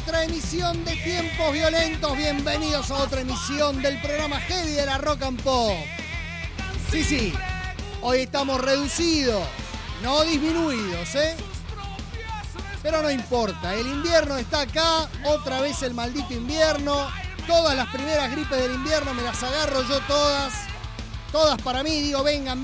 otra emisión de Tiempos Violentos. Bienvenidos a otra emisión del programa Heavy de la Rock and Pop. Sí, hoy estamos reducidos, no disminuidos, ¿eh? Pero no importa, el invierno está acá, otra vez el maldito invierno. Todas las primeras gripes del invierno me las agarro yo todas para mí, digo vengan.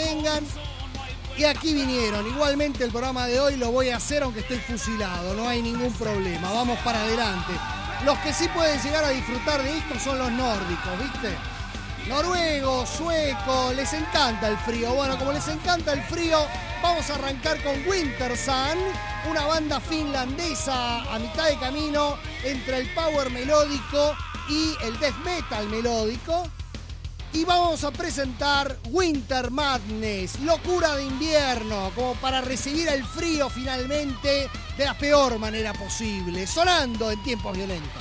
Y aquí vinieron. Igualmente el programa de hoy lo voy a hacer aunque estoy fusilado, no hay ningún problema, vamos para adelante. Los que sí pueden llegar a disfrutar de esto son los nórdicos, ¿viste? Noruegos, suecos, les encanta el frío. Bueno, como les encanta el frío, vamos a arrancar con Wintersun, una banda finlandesa a mitad de camino entre el power melódico y el death metal melódico. Y vamos a presentar Winter Madness, locura de invierno, como para recibir el frío finalmente de la peor manera posible, sonando en Tiempos Violentos.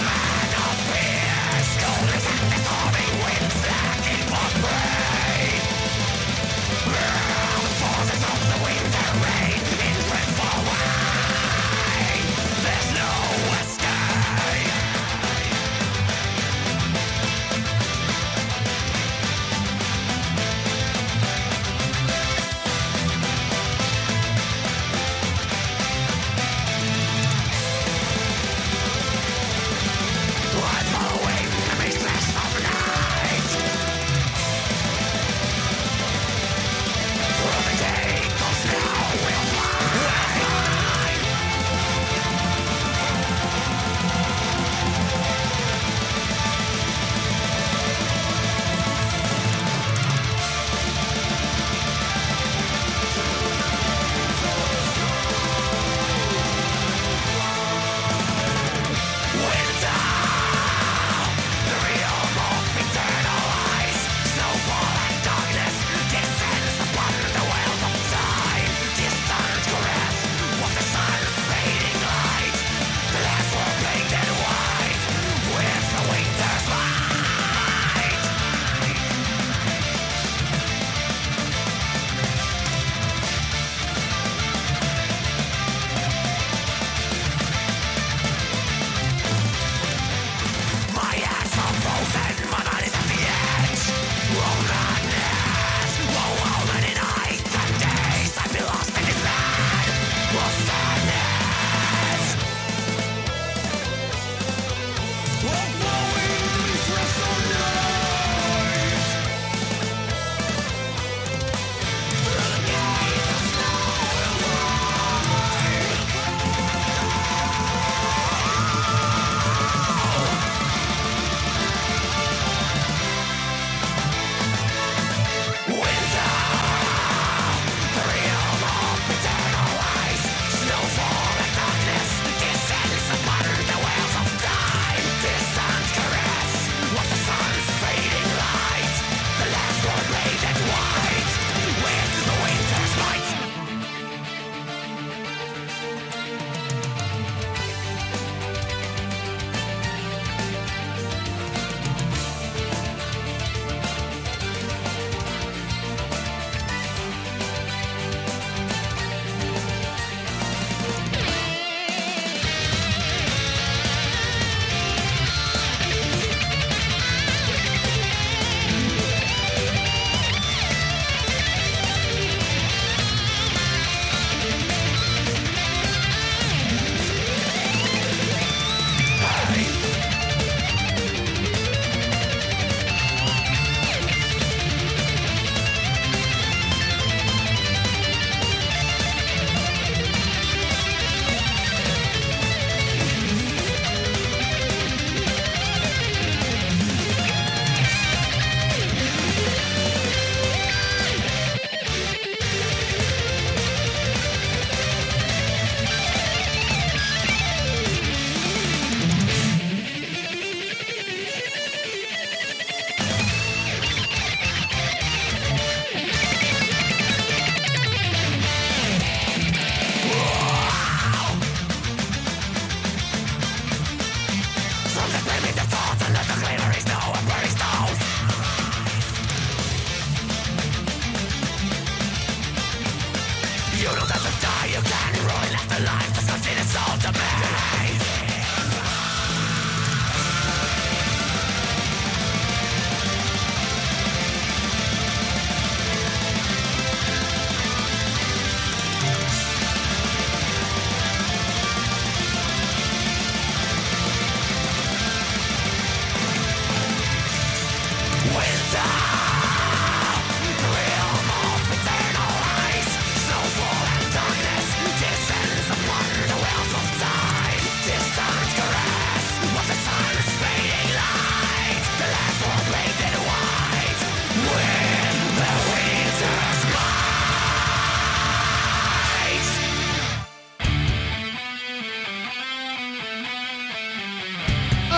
Cold as the stormy winds, black in for prey.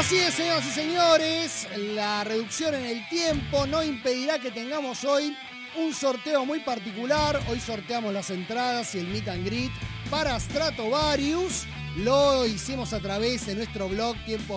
Así es, señoras y señores, la reducción en el tiempo no impedirá que tengamos hoy un sorteo muy particular. Hoy sorteamos las entradas y el meet and greet para Stratovarius. Lo hicimos a través de nuestro blog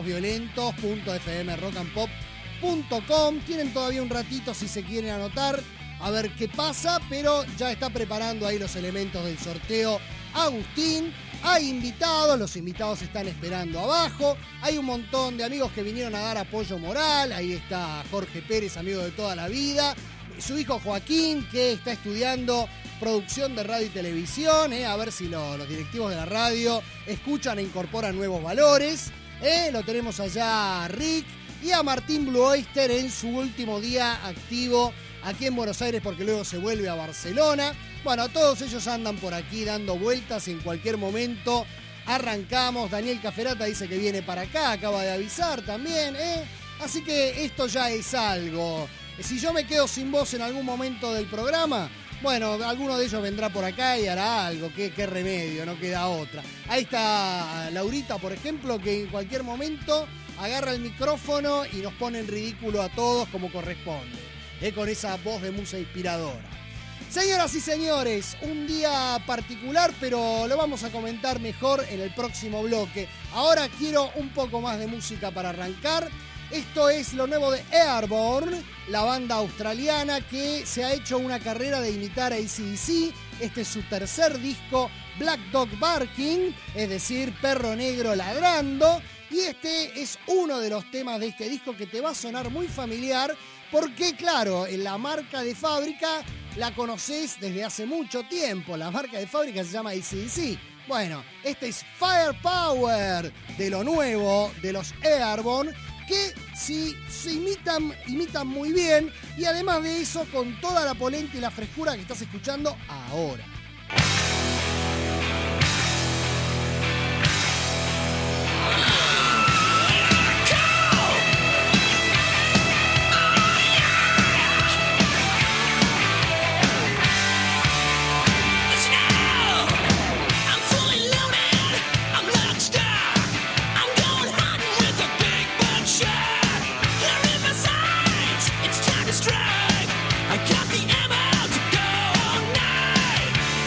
tiemposviolentos.fmrockandpop.com. Tienen todavía un ratito si se quieren anotar a ver qué pasa, pero ya está preparando ahí los elementos del sorteo Agustín. Hay invitados, los invitados están esperando abajo. Hay un montón de amigos que vinieron a dar apoyo moral. Ahí está Jorge Pérez, amigo de toda la vida. Su hijo Joaquín, que está estudiando producción de radio y televisión. A ver si los directivos de la radio escuchan e incorporan nuevos valores. Lo tenemos allá a Rick y a Martín Blue Oyster en su último día activo aquí en Buenos Aires, porque luego se vuelve a Barcelona. Bueno, todos ellos andan por aquí dando vueltas y en cualquier momento arrancamos. Daniel Caferata dice que viene para acá, acaba de avisar también, Así que esto ya es algo. Si yo me quedo sin voz en algún momento del programa, bueno, alguno de ellos vendrá por acá y hará algo. Qué remedio, no queda otra. Ahí está Laurita, por ejemplo, que en cualquier momento agarra el micrófono y nos pone en ridículo a todos como corresponde, con esa voz de musa inspiradora. Señoras y señores, un día particular, pero lo vamos a comentar mejor en el próximo bloque. Ahora quiero un poco más de música para arrancar. Esto es lo nuevo de Airborne, la banda australiana que se ha hecho una carrera de imitar a AC/DC. Este es su tercer disco, Black Dog Barking, es decir, Perro Negro Ladrando. Y este es uno de los temas de este disco que te va a sonar muy familiar, porque claro, en la marca de fábrica la conocés desde hace mucho tiempo. La marca de fábrica se llama AC/DC. Bueno, este es Firepower, de lo nuevo de los Airborne, que sí se imitan muy bien, y además de eso con toda la polenta y la frescura que estás escuchando ahora. I got the ammo to go all night.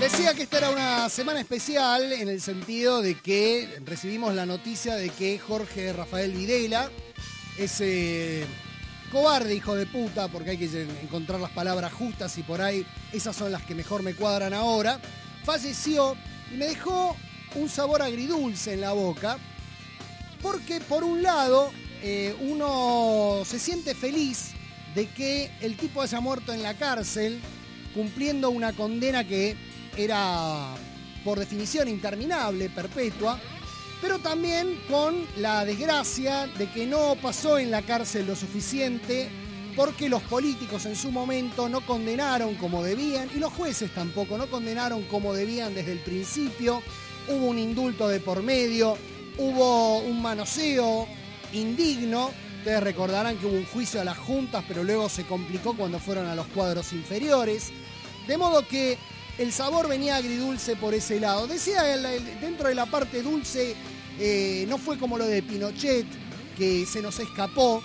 Decía que esta era una semana especial en el sentido de que recibimos la noticia de que Jorge Rafael Videla, ese cobarde hijo de puta, porque hay que encontrar las palabras justas y por ahí esas son las que mejor me cuadran ahora, falleció y me dejó un sabor agridulce en la boca, porque por un lado uno se siente feliz de que el tipo haya muerto en la cárcel cumpliendo una condena que era por definición interminable, perpetua, pero también con la desgracia de que no pasó en la cárcel lo suficiente porque los políticos en su momento no condenaron como debían y los jueces tampoco no condenaron como debían desde el principio. Hubo un indulto de por medio, hubo un manoseo indigno. Ustedes recordarán que hubo un juicio a las juntas, pero luego se complicó cuando fueron a los cuadros inferiores. De modo que el sabor venía agridulce por ese lado. Decía, dentro de la parte dulce, no fue como lo de Pinochet, que se nos escapó.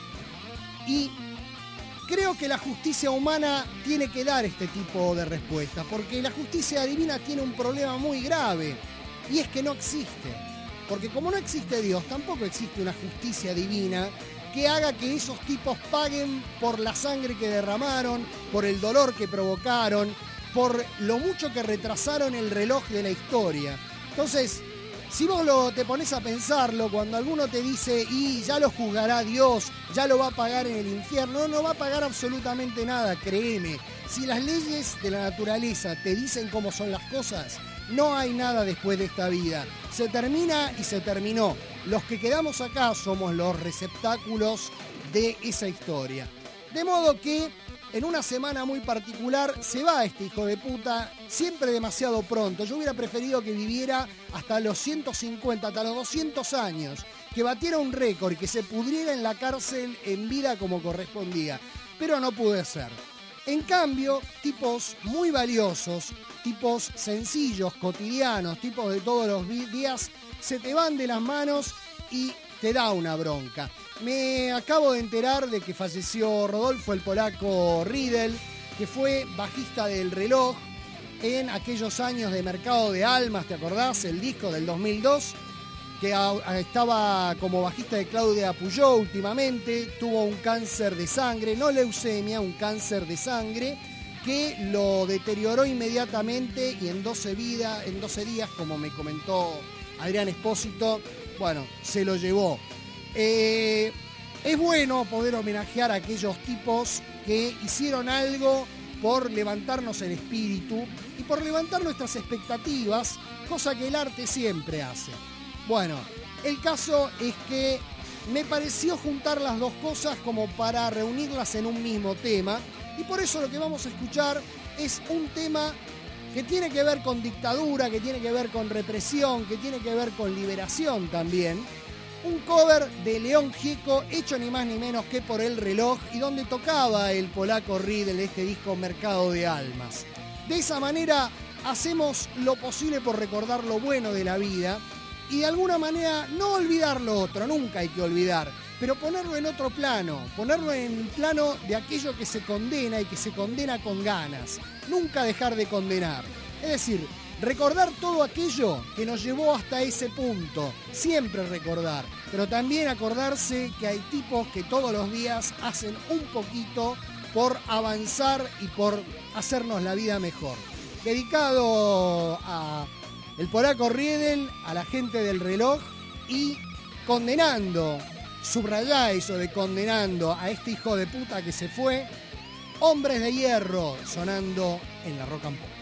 Y creo que la justicia humana tiene que dar este tipo de respuestas, porque la justicia divina tiene un problema muy grave, y es que no existe. Porque como no existe Dios, tampoco existe una justicia divina que haga que esos tipos paguen por la sangre que derramaron, por el dolor que provocaron, por lo mucho que retrasaron el reloj de la historia. Entonces, si vos te pones a pensarlo, cuando alguno te dice, y ya lo juzgará Dios, ya lo va a pagar en el infierno, no va a pagar absolutamente nada, créeme. Si las leyes de la naturaleza te dicen cómo son las cosas, no hay nada después de esta vida. Se termina y se terminó. Los que quedamos acá somos los receptáculos de esa historia. De modo que en una semana muy particular se va este hijo de puta, siempre demasiado pronto. Yo hubiera preferido que viviera hasta los 150, hasta los 200 años, que batiera un récord y que se pudriera en la cárcel en vida como correspondía. Pero no pude ser. En cambio, tipos muy valiosos, tipos sencillos, cotidianos, tipos de todos los días, se te van de las manos y te da una bronca. Me acabo de enterar de que falleció Rodolfo el polaco Riedel, que fue bajista del Reloj en aquellos años de Mercado de Almas, ¿te acordás? El disco del 2002, que estaba como bajista de Claudia Puyó últimamente, tuvo un cáncer de sangre, no leucemia, un cáncer de sangre, que lo deterioró inmediatamente y en 12 días, como me comentó Adrián Espósito, bueno, se lo llevó. Es bueno poder homenajear a aquellos tipos que hicieron algo por levantarnos el espíritu y por levantar nuestras expectativas, cosa que el arte siempre hace. Bueno, el caso es que me pareció juntar las dos cosas como para reunirlas en un mismo tema y por eso lo que vamos a escuchar es un tema que tiene que ver con dictadura, que tiene que ver con represión, que tiene que ver con liberación también. Un cover de León Gieco hecho ni más ni menos que por El Reloj y donde tocaba el polaco Riedel de este disco Mercado de Almas. De esa manera hacemos lo posible por recordar lo bueno de la vida y de alguna manera no olvidar lo otro, nunca hay que olvidar, pero ponerlo en otro plano, ponerlo en el plano de aquello que se condena y que se condena con ganas, nunca dejar de condenar. Es decir, recordar todo aquello que nos llevó hasta ese punto, siempre recordar, pero también acordarse que hay tipos que todos los días hacen un poquito por avanzar y por hacernos la vida mejor. Dedicado a el polaco Riedel, a la gente del Reloj y condenando, subrayá eso de condenando a este hijo de puta que se fue, Hombres de Hierro sonando en la Rock and Pop.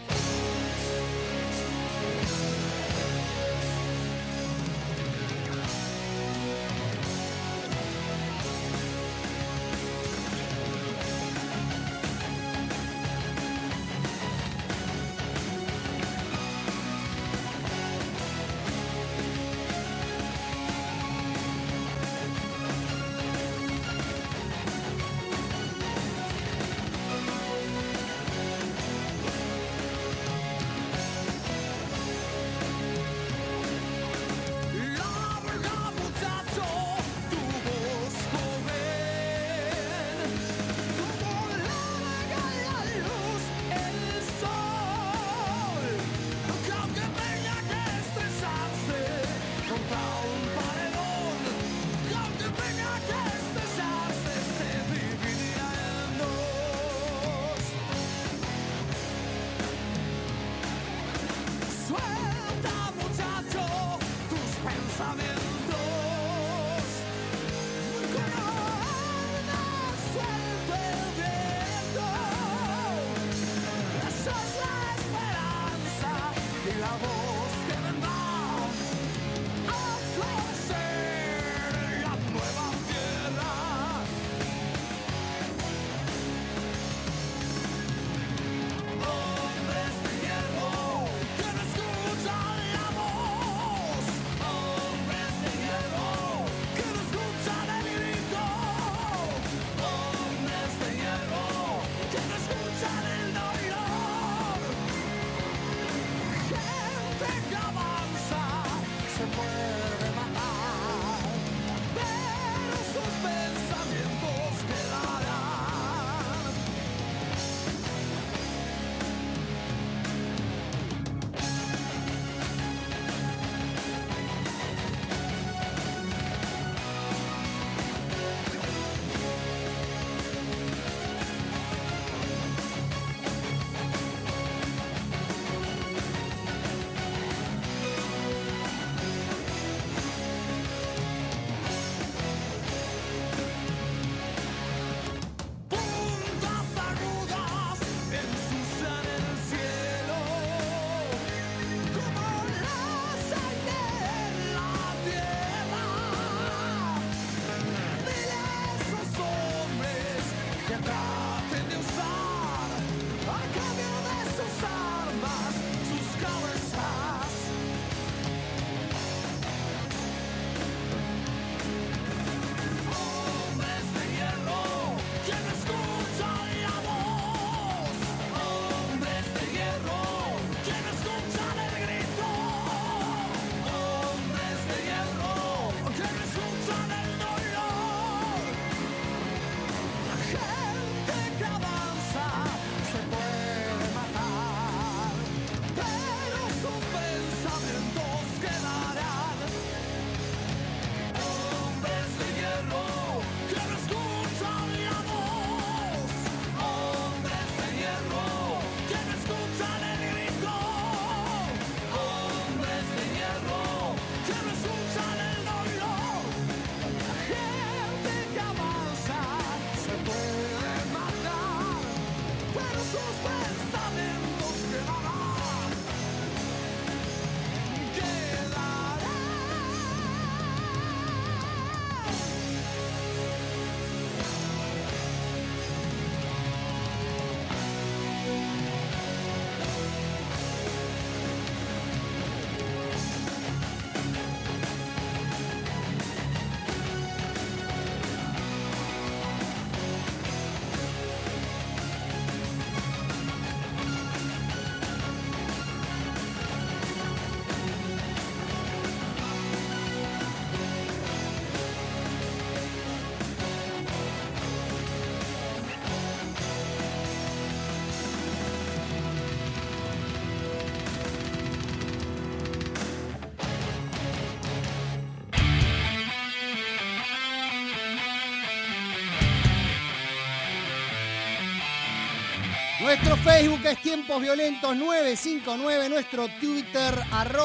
Nuestro Facebook es Tiempos Violentos 959, nuestro Twitter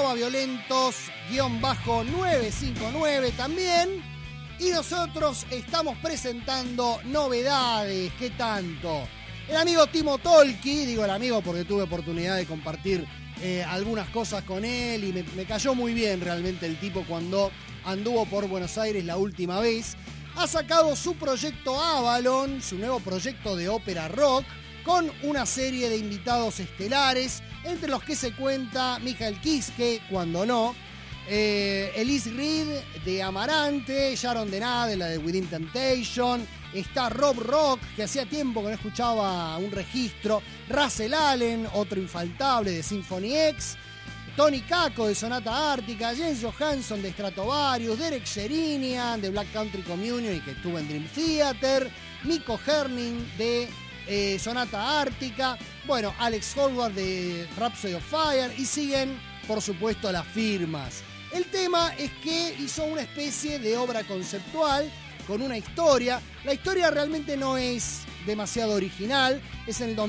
@violentos_959 también. Y nosotros estamos presentando novedades. ¿Qué tanto? El amigo Timo Tolkki, digo el amigo porque tuve oportunidad de compartir algunas cosas con él y me cayó muy bien realmente el tipo cuando anduvo por Buenos Aires la última vez. Ha sacado su proyecto Avalon, su nuevo proyecto de ópera rock, con una serie de invitados estelares, entre los que se cuenta Michael Kiske, cuando no, Elise Reed de Amarante, Sharon Denade, la de Within Temptation, está Rob Rock, que hacía tiempo que no escuchaba un registro, Russell Allen, otro infaltable de Symphony X, Tony Kakko de Sonata Ártica, Jens Johansson de Stratovarius, Derek Sherinian de Black Country Communion y que estuvo en Dream Theater, Mikko Herning de Sonata Ártica, bueno, Alex Howard de Rhapsody of Fire y siguen, por supuesto, las firmas. El tema es que hizo una especie de obra conceptual con una historia. La historia realmente no es demasiado original, es en el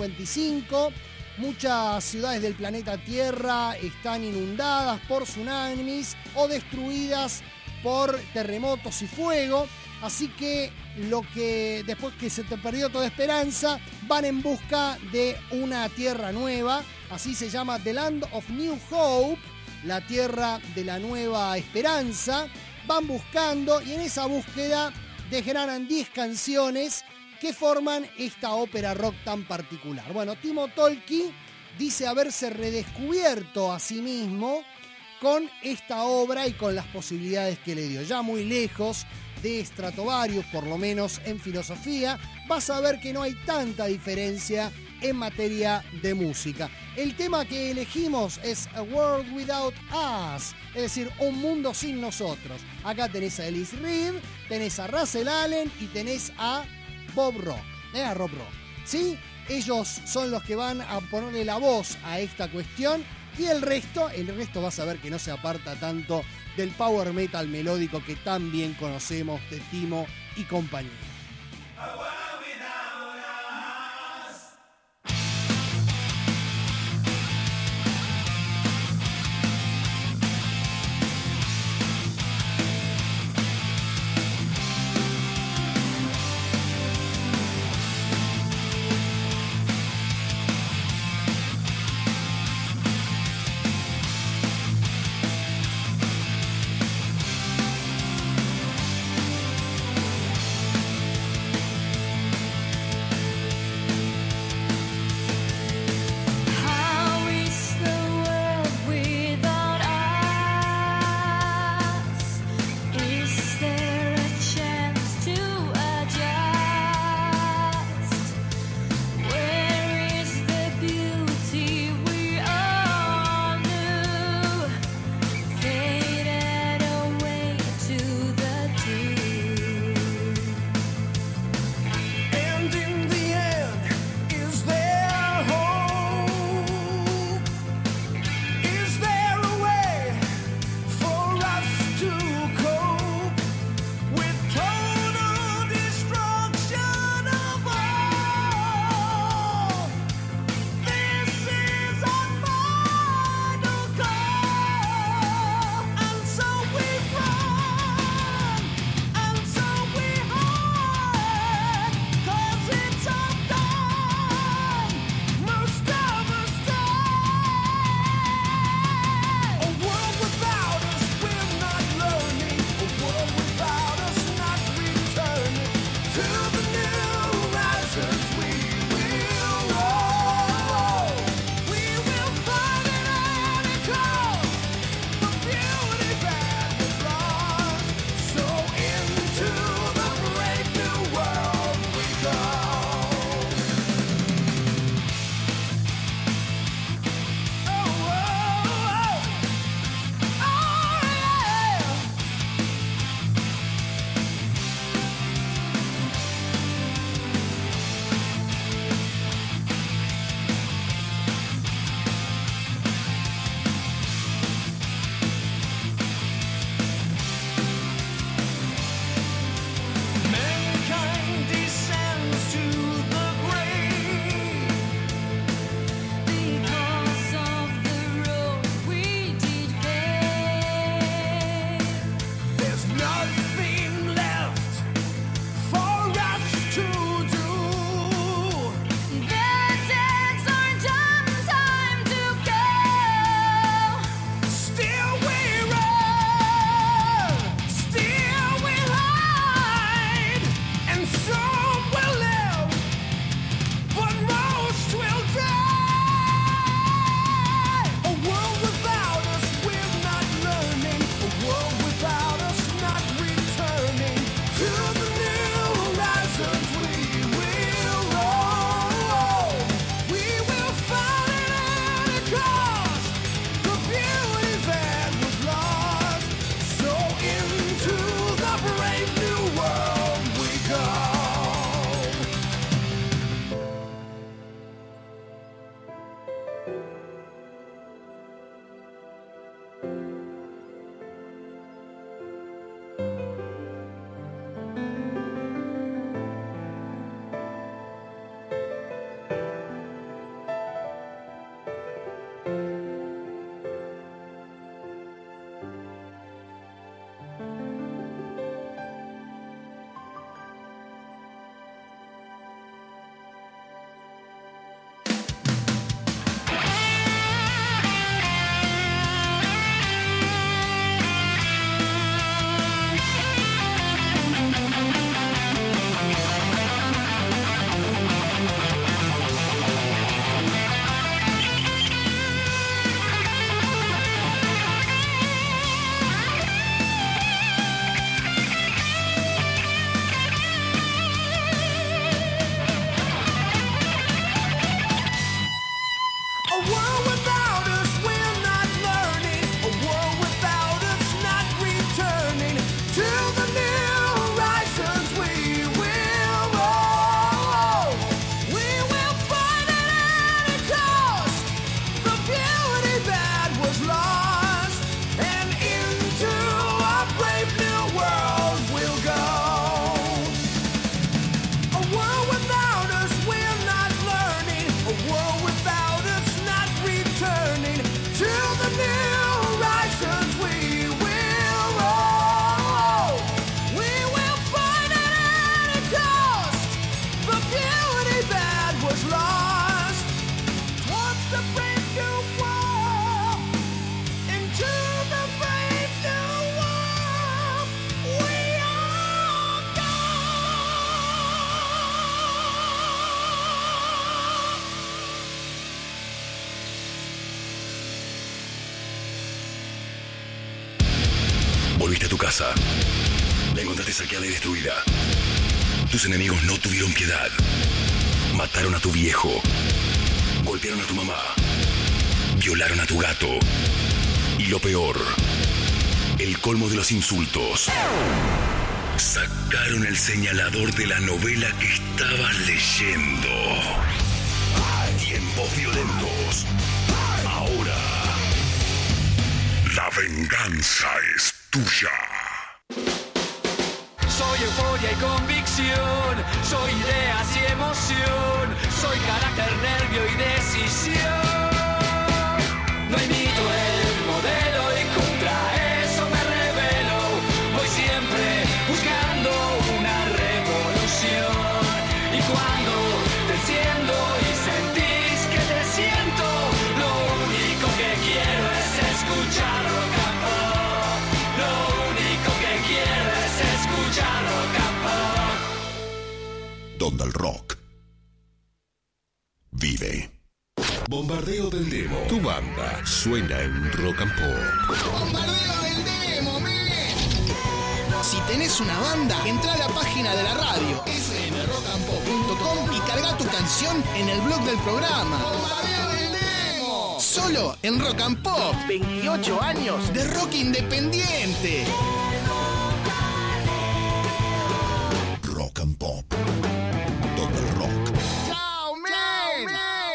2055. Muchas ciudades del planeta Tierra están inundadas por tsunamis o destruidas por terremotos y fuego. Así que después que se te perdió toda esperanza, van en busca de una tierra nueva. Así se llama The Land of New Hope, la tierra de la nueva esperanza. Van buscando y en esa búsqueda desgranan 10 canciones que forman esta ópera rock tan particular. Bueno, Timo Tolkki dice haberse redescubierto a sí mismo con esta obra y con las posibilidades que le dio. Ya muy lejos de Stratovarius, por lo menos en filosofía, vas a ver que no hay tanta diferencia en materia de música. El tema que elegimos es A World Without Us, es decir, un mundo sin nosotros. Acá tenés a Elise Reed, tenés a Russell Allen y tenés a Rob Rock, ¿sí? Ellos son los que van a ponerle la voz a esta cuestión y el resto vas a ver que no se aparta tanto del power metal melódico que tan bien conocemos de Timo y compañía. Volviste a tu casa. La encontraste saqueada y destruida. Tus enemigos no tuvieron piedad. Mataron a tu viejo. Golpearon a tu mamá. Violaron a tu gato. Y lo peor, el colmo de los insultos. Sacaron el señalador de la novela que estabas leyendo. Tiempos violentos. Ahora, la venganza es tuya. Soy euforia y convicción, soy ideas y emoción, soy carácter, nervio y decisión. No imito el modelo y contra eso me rebelo. Voy siempre buscando una revolución. Y cuando te enciendo y sentís que te siento, lo único que quiero es escuchar rock and pop. Lo único que quiero es escuchar rock and pop. Donde el rock vive. Bombardeo del Demo. Tu banda suena en Rock and Pop. ¡Bombardeo del Demo, men! Si tenés una banda, entra a la página de la radio fmrockandpop.com y carga tu canción en el blog del programa. ¡Bombardeo del Demo! Solo en Rock and Pop. 28 años de rock independiente. Rock and Pop. Donde el rock ¡Chao, men!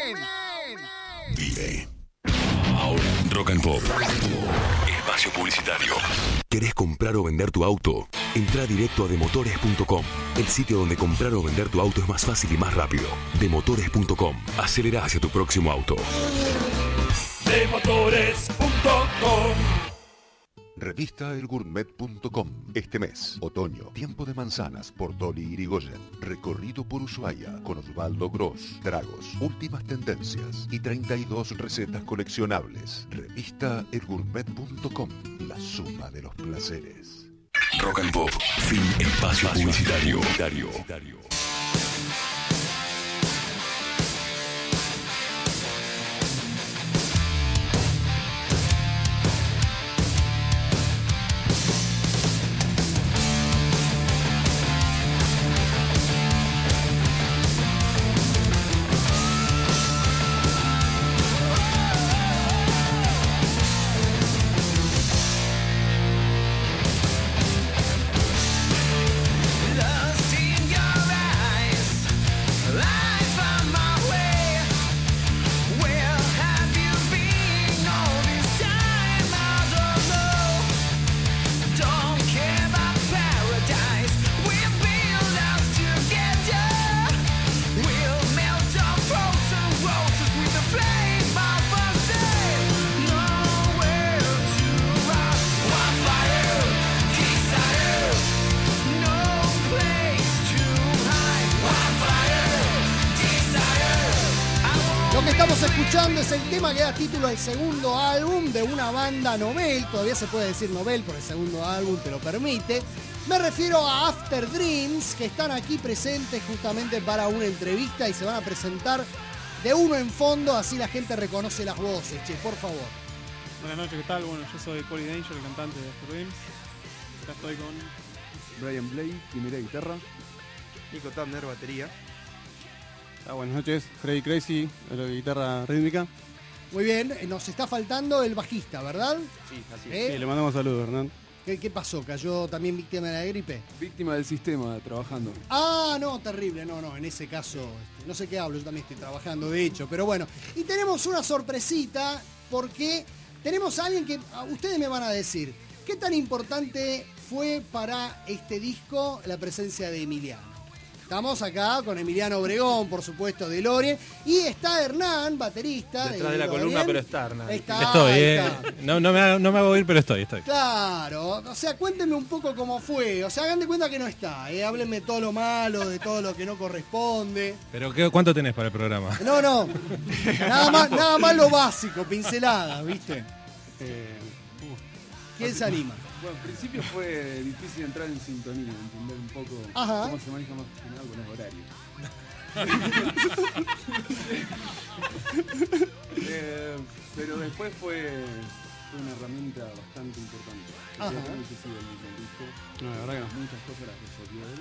vive. Ahora, Rock and Pop. Espacio publicitario. ¿Querés comprar o vender tu auto? Entrá directo a demotores.com, el sitio donde comprar o vender tu auto es más fácil y más rápido. Demotores.com. Acelera hacia tu próximo auto. Demotores.com. Revista elgourmet.com. Este mes, otoño, tiempo de manzanas por Dolly Irigoyen. Recorrido por Ushuaia con Osvaldo Gross. Tragos, últimas tendencias y 32 recetas coleccionables. Revista elgourmet.com. La suma de los placeres. Rock and Pop. Fin espacio publicitario. Lost in your eyes. estamos escuchando es el tema que da título al segundo álbum de una banda novel. Todavía se puede decir novel por el segundo álbum, te lo permite. Me refiero a After Dreams, que están aquí presentes justamente para una entrevista y se van a presentar de uno en fondo, así la gente reconoce las voces. Che, por favor. Buenas noches, ¿qué tal? Bueno, yo soy Poli Danger, el cantante de After Dreams. Acá estoy con Brian Blake, primera guitarra. Nico Tabner, batería. Buenas noches, Freddy Crazy, la guitarra rítmica. Muy bien, nos está faltando el bajista, ¿verdad? Sí, así es. Sí, le mandamos saludos, Hernán. ¿Qué pasó? ¿Cayó también víctima de la gripe? Víctima del sistema, trabajando. Ah, no, terrible, no, en ese caso, no sé qué hablo, yo también estoy trabajando, de hecho, pero bueno. Y tenemos una sorpresita, porque tenemos a alguien que ustedes me van a decir, ¿qué tan importante fue para este disco la presencia de Emiliano? Estamos acá con Emiliano Obregón, por supuesto, de Lorien. Y está Hernán, baterista. Detrás de la Lorien. columna, pero está Hernán. Estoy. No me hago ir, pero estoy. Claro, o sea, cuéntenme un poco cómo fue. O sea, hagan de cuenta que no está. Háblenme todo lo malo, de todo lo que no corresponde. ¿Pero cuánto tenés para el programa? No. Nada más lo básico, pinceladas, ¿viste? ¿Quién se anima? Bueno, al principio fue difícil entrar en sintonía, entender un poco cómo se maneja más que nada con los horarios. Pero después fue una herramienta bastante importante. Realmente sí, el disco. No, la verdad que muchas cosas las resolvió él.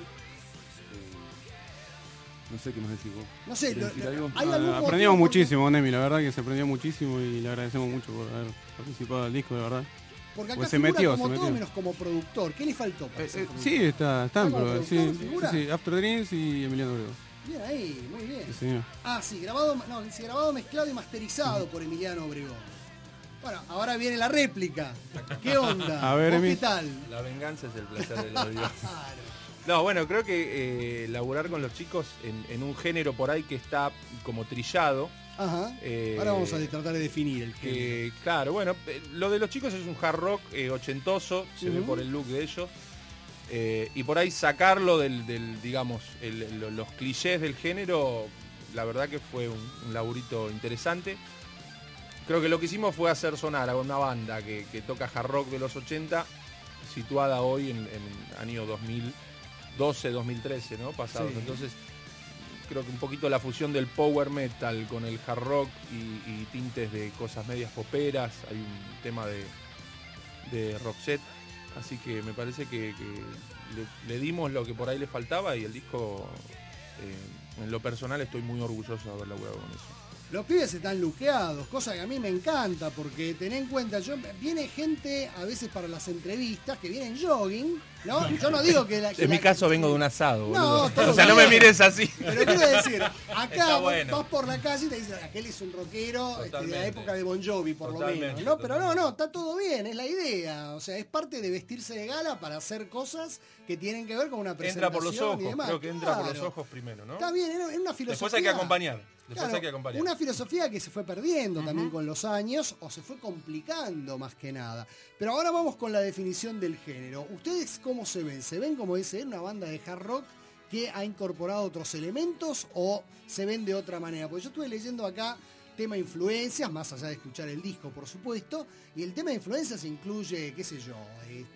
No sé qué más decir vos. No sé, aprendimos muchísimo con Emi, la verdad que se aprendió muchísimo y le agradecemos mucho por haber participado del disco, de verdad. Porque acá pues se metió todo menos como productor. ¿Qué le faltó para ser productor? Sí, está pero ¿figura? sí, After Dreams y Emiliano Obregón. Bien ahí, muy bien. Sí, señor. Sí, grabado, mezclado y masterizado por Emiliano Obregón. Bueno, ahora viene la réplica. ¿Qué onda? A ver, ¿Vos Emi. qué tal? La venganza es el placer del odio. No, bueno, creo que laburar con los chicos en un género por ahí que está como trillado. Ajá. Ahora vamos a tratar de definir el género. Claro, bueno, lo de los chicos es un hard rock ochentoso, se ve por el look de ellos. Y por ahí sacarlo del digamos, los clichés del género, la verdad que fue un laburito interesante. Creo que lo que hicimos fue hacer sonar a una banda que toca hard rock de los 80, situada hoy en año 2012, 2013, ¿no? Pasados. Sí. Entonces, creo que un poquito la fusión del power metal con el hard rock y tintes de cosas medias poperas. Hay un tema de Roxette, así que me parece que le dimos lo que por ahí le faltaba y el disco, en lo personal, estoy muy orgulloso de haber laburado con eso. Los pibes están luqueados, cosa que a mí me encanta, porque ten en cuenta, viene gente a veces para las entrevistas que vienen jogging, ¿no? Yo no digo que en mi caso vengo de un asado, no, boludo. O sea, no me mires así. Pero quiero decir, acá bueno. vas por la calle y te dicen, aquel es un rockero de la época de Bon Jovi, por lo menos, ¿no? Pero no, está todo bien, es la idea. O sea, es parte de vestirse de gala para hacer cosas que tienen que ver con una presentación. Entra por los ojos, y demás. creo que entra por los ojos primero, ¿no? Está bien, es una filosofía. Después hay que acompañar. Una filosofía que se fue perdiendo también con los años o se fue complicando más que nada. Pero ahora vamos con la definición del género. ¿Ustedes cómo se ven? ¿Se ven, como dice él, una banda de hard rock que ha incorporado otros elementos o se ven de otra manera? Porque yo estuve leyendo acá tema influencias, más allá de escuchar el disco, por supuesto, y el tema de influencias incluye, qué sé yo,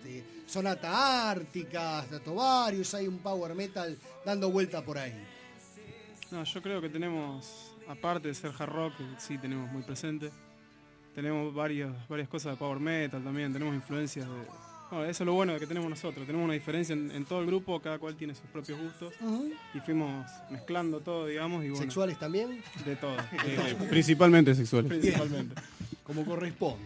Sonata Ártica, Stratovarius, hay un power metal dando vuelta por ahí. No, yo creo que tenemos, aparte de ser hard rock, que sí tenemos muy presente, tenemos varias cosas de power metal también, tenemos influencias de... No, eso es lo bueno de que tenemos nosotros, tenemos una diferencia en todo el grupo, cada cual tiene sus propios gustos, y fuimos mezclando todo, digamos, y bueno... ¿Sexuales también? De todo, principalmente sexuales. Principalmente. Como corresponde.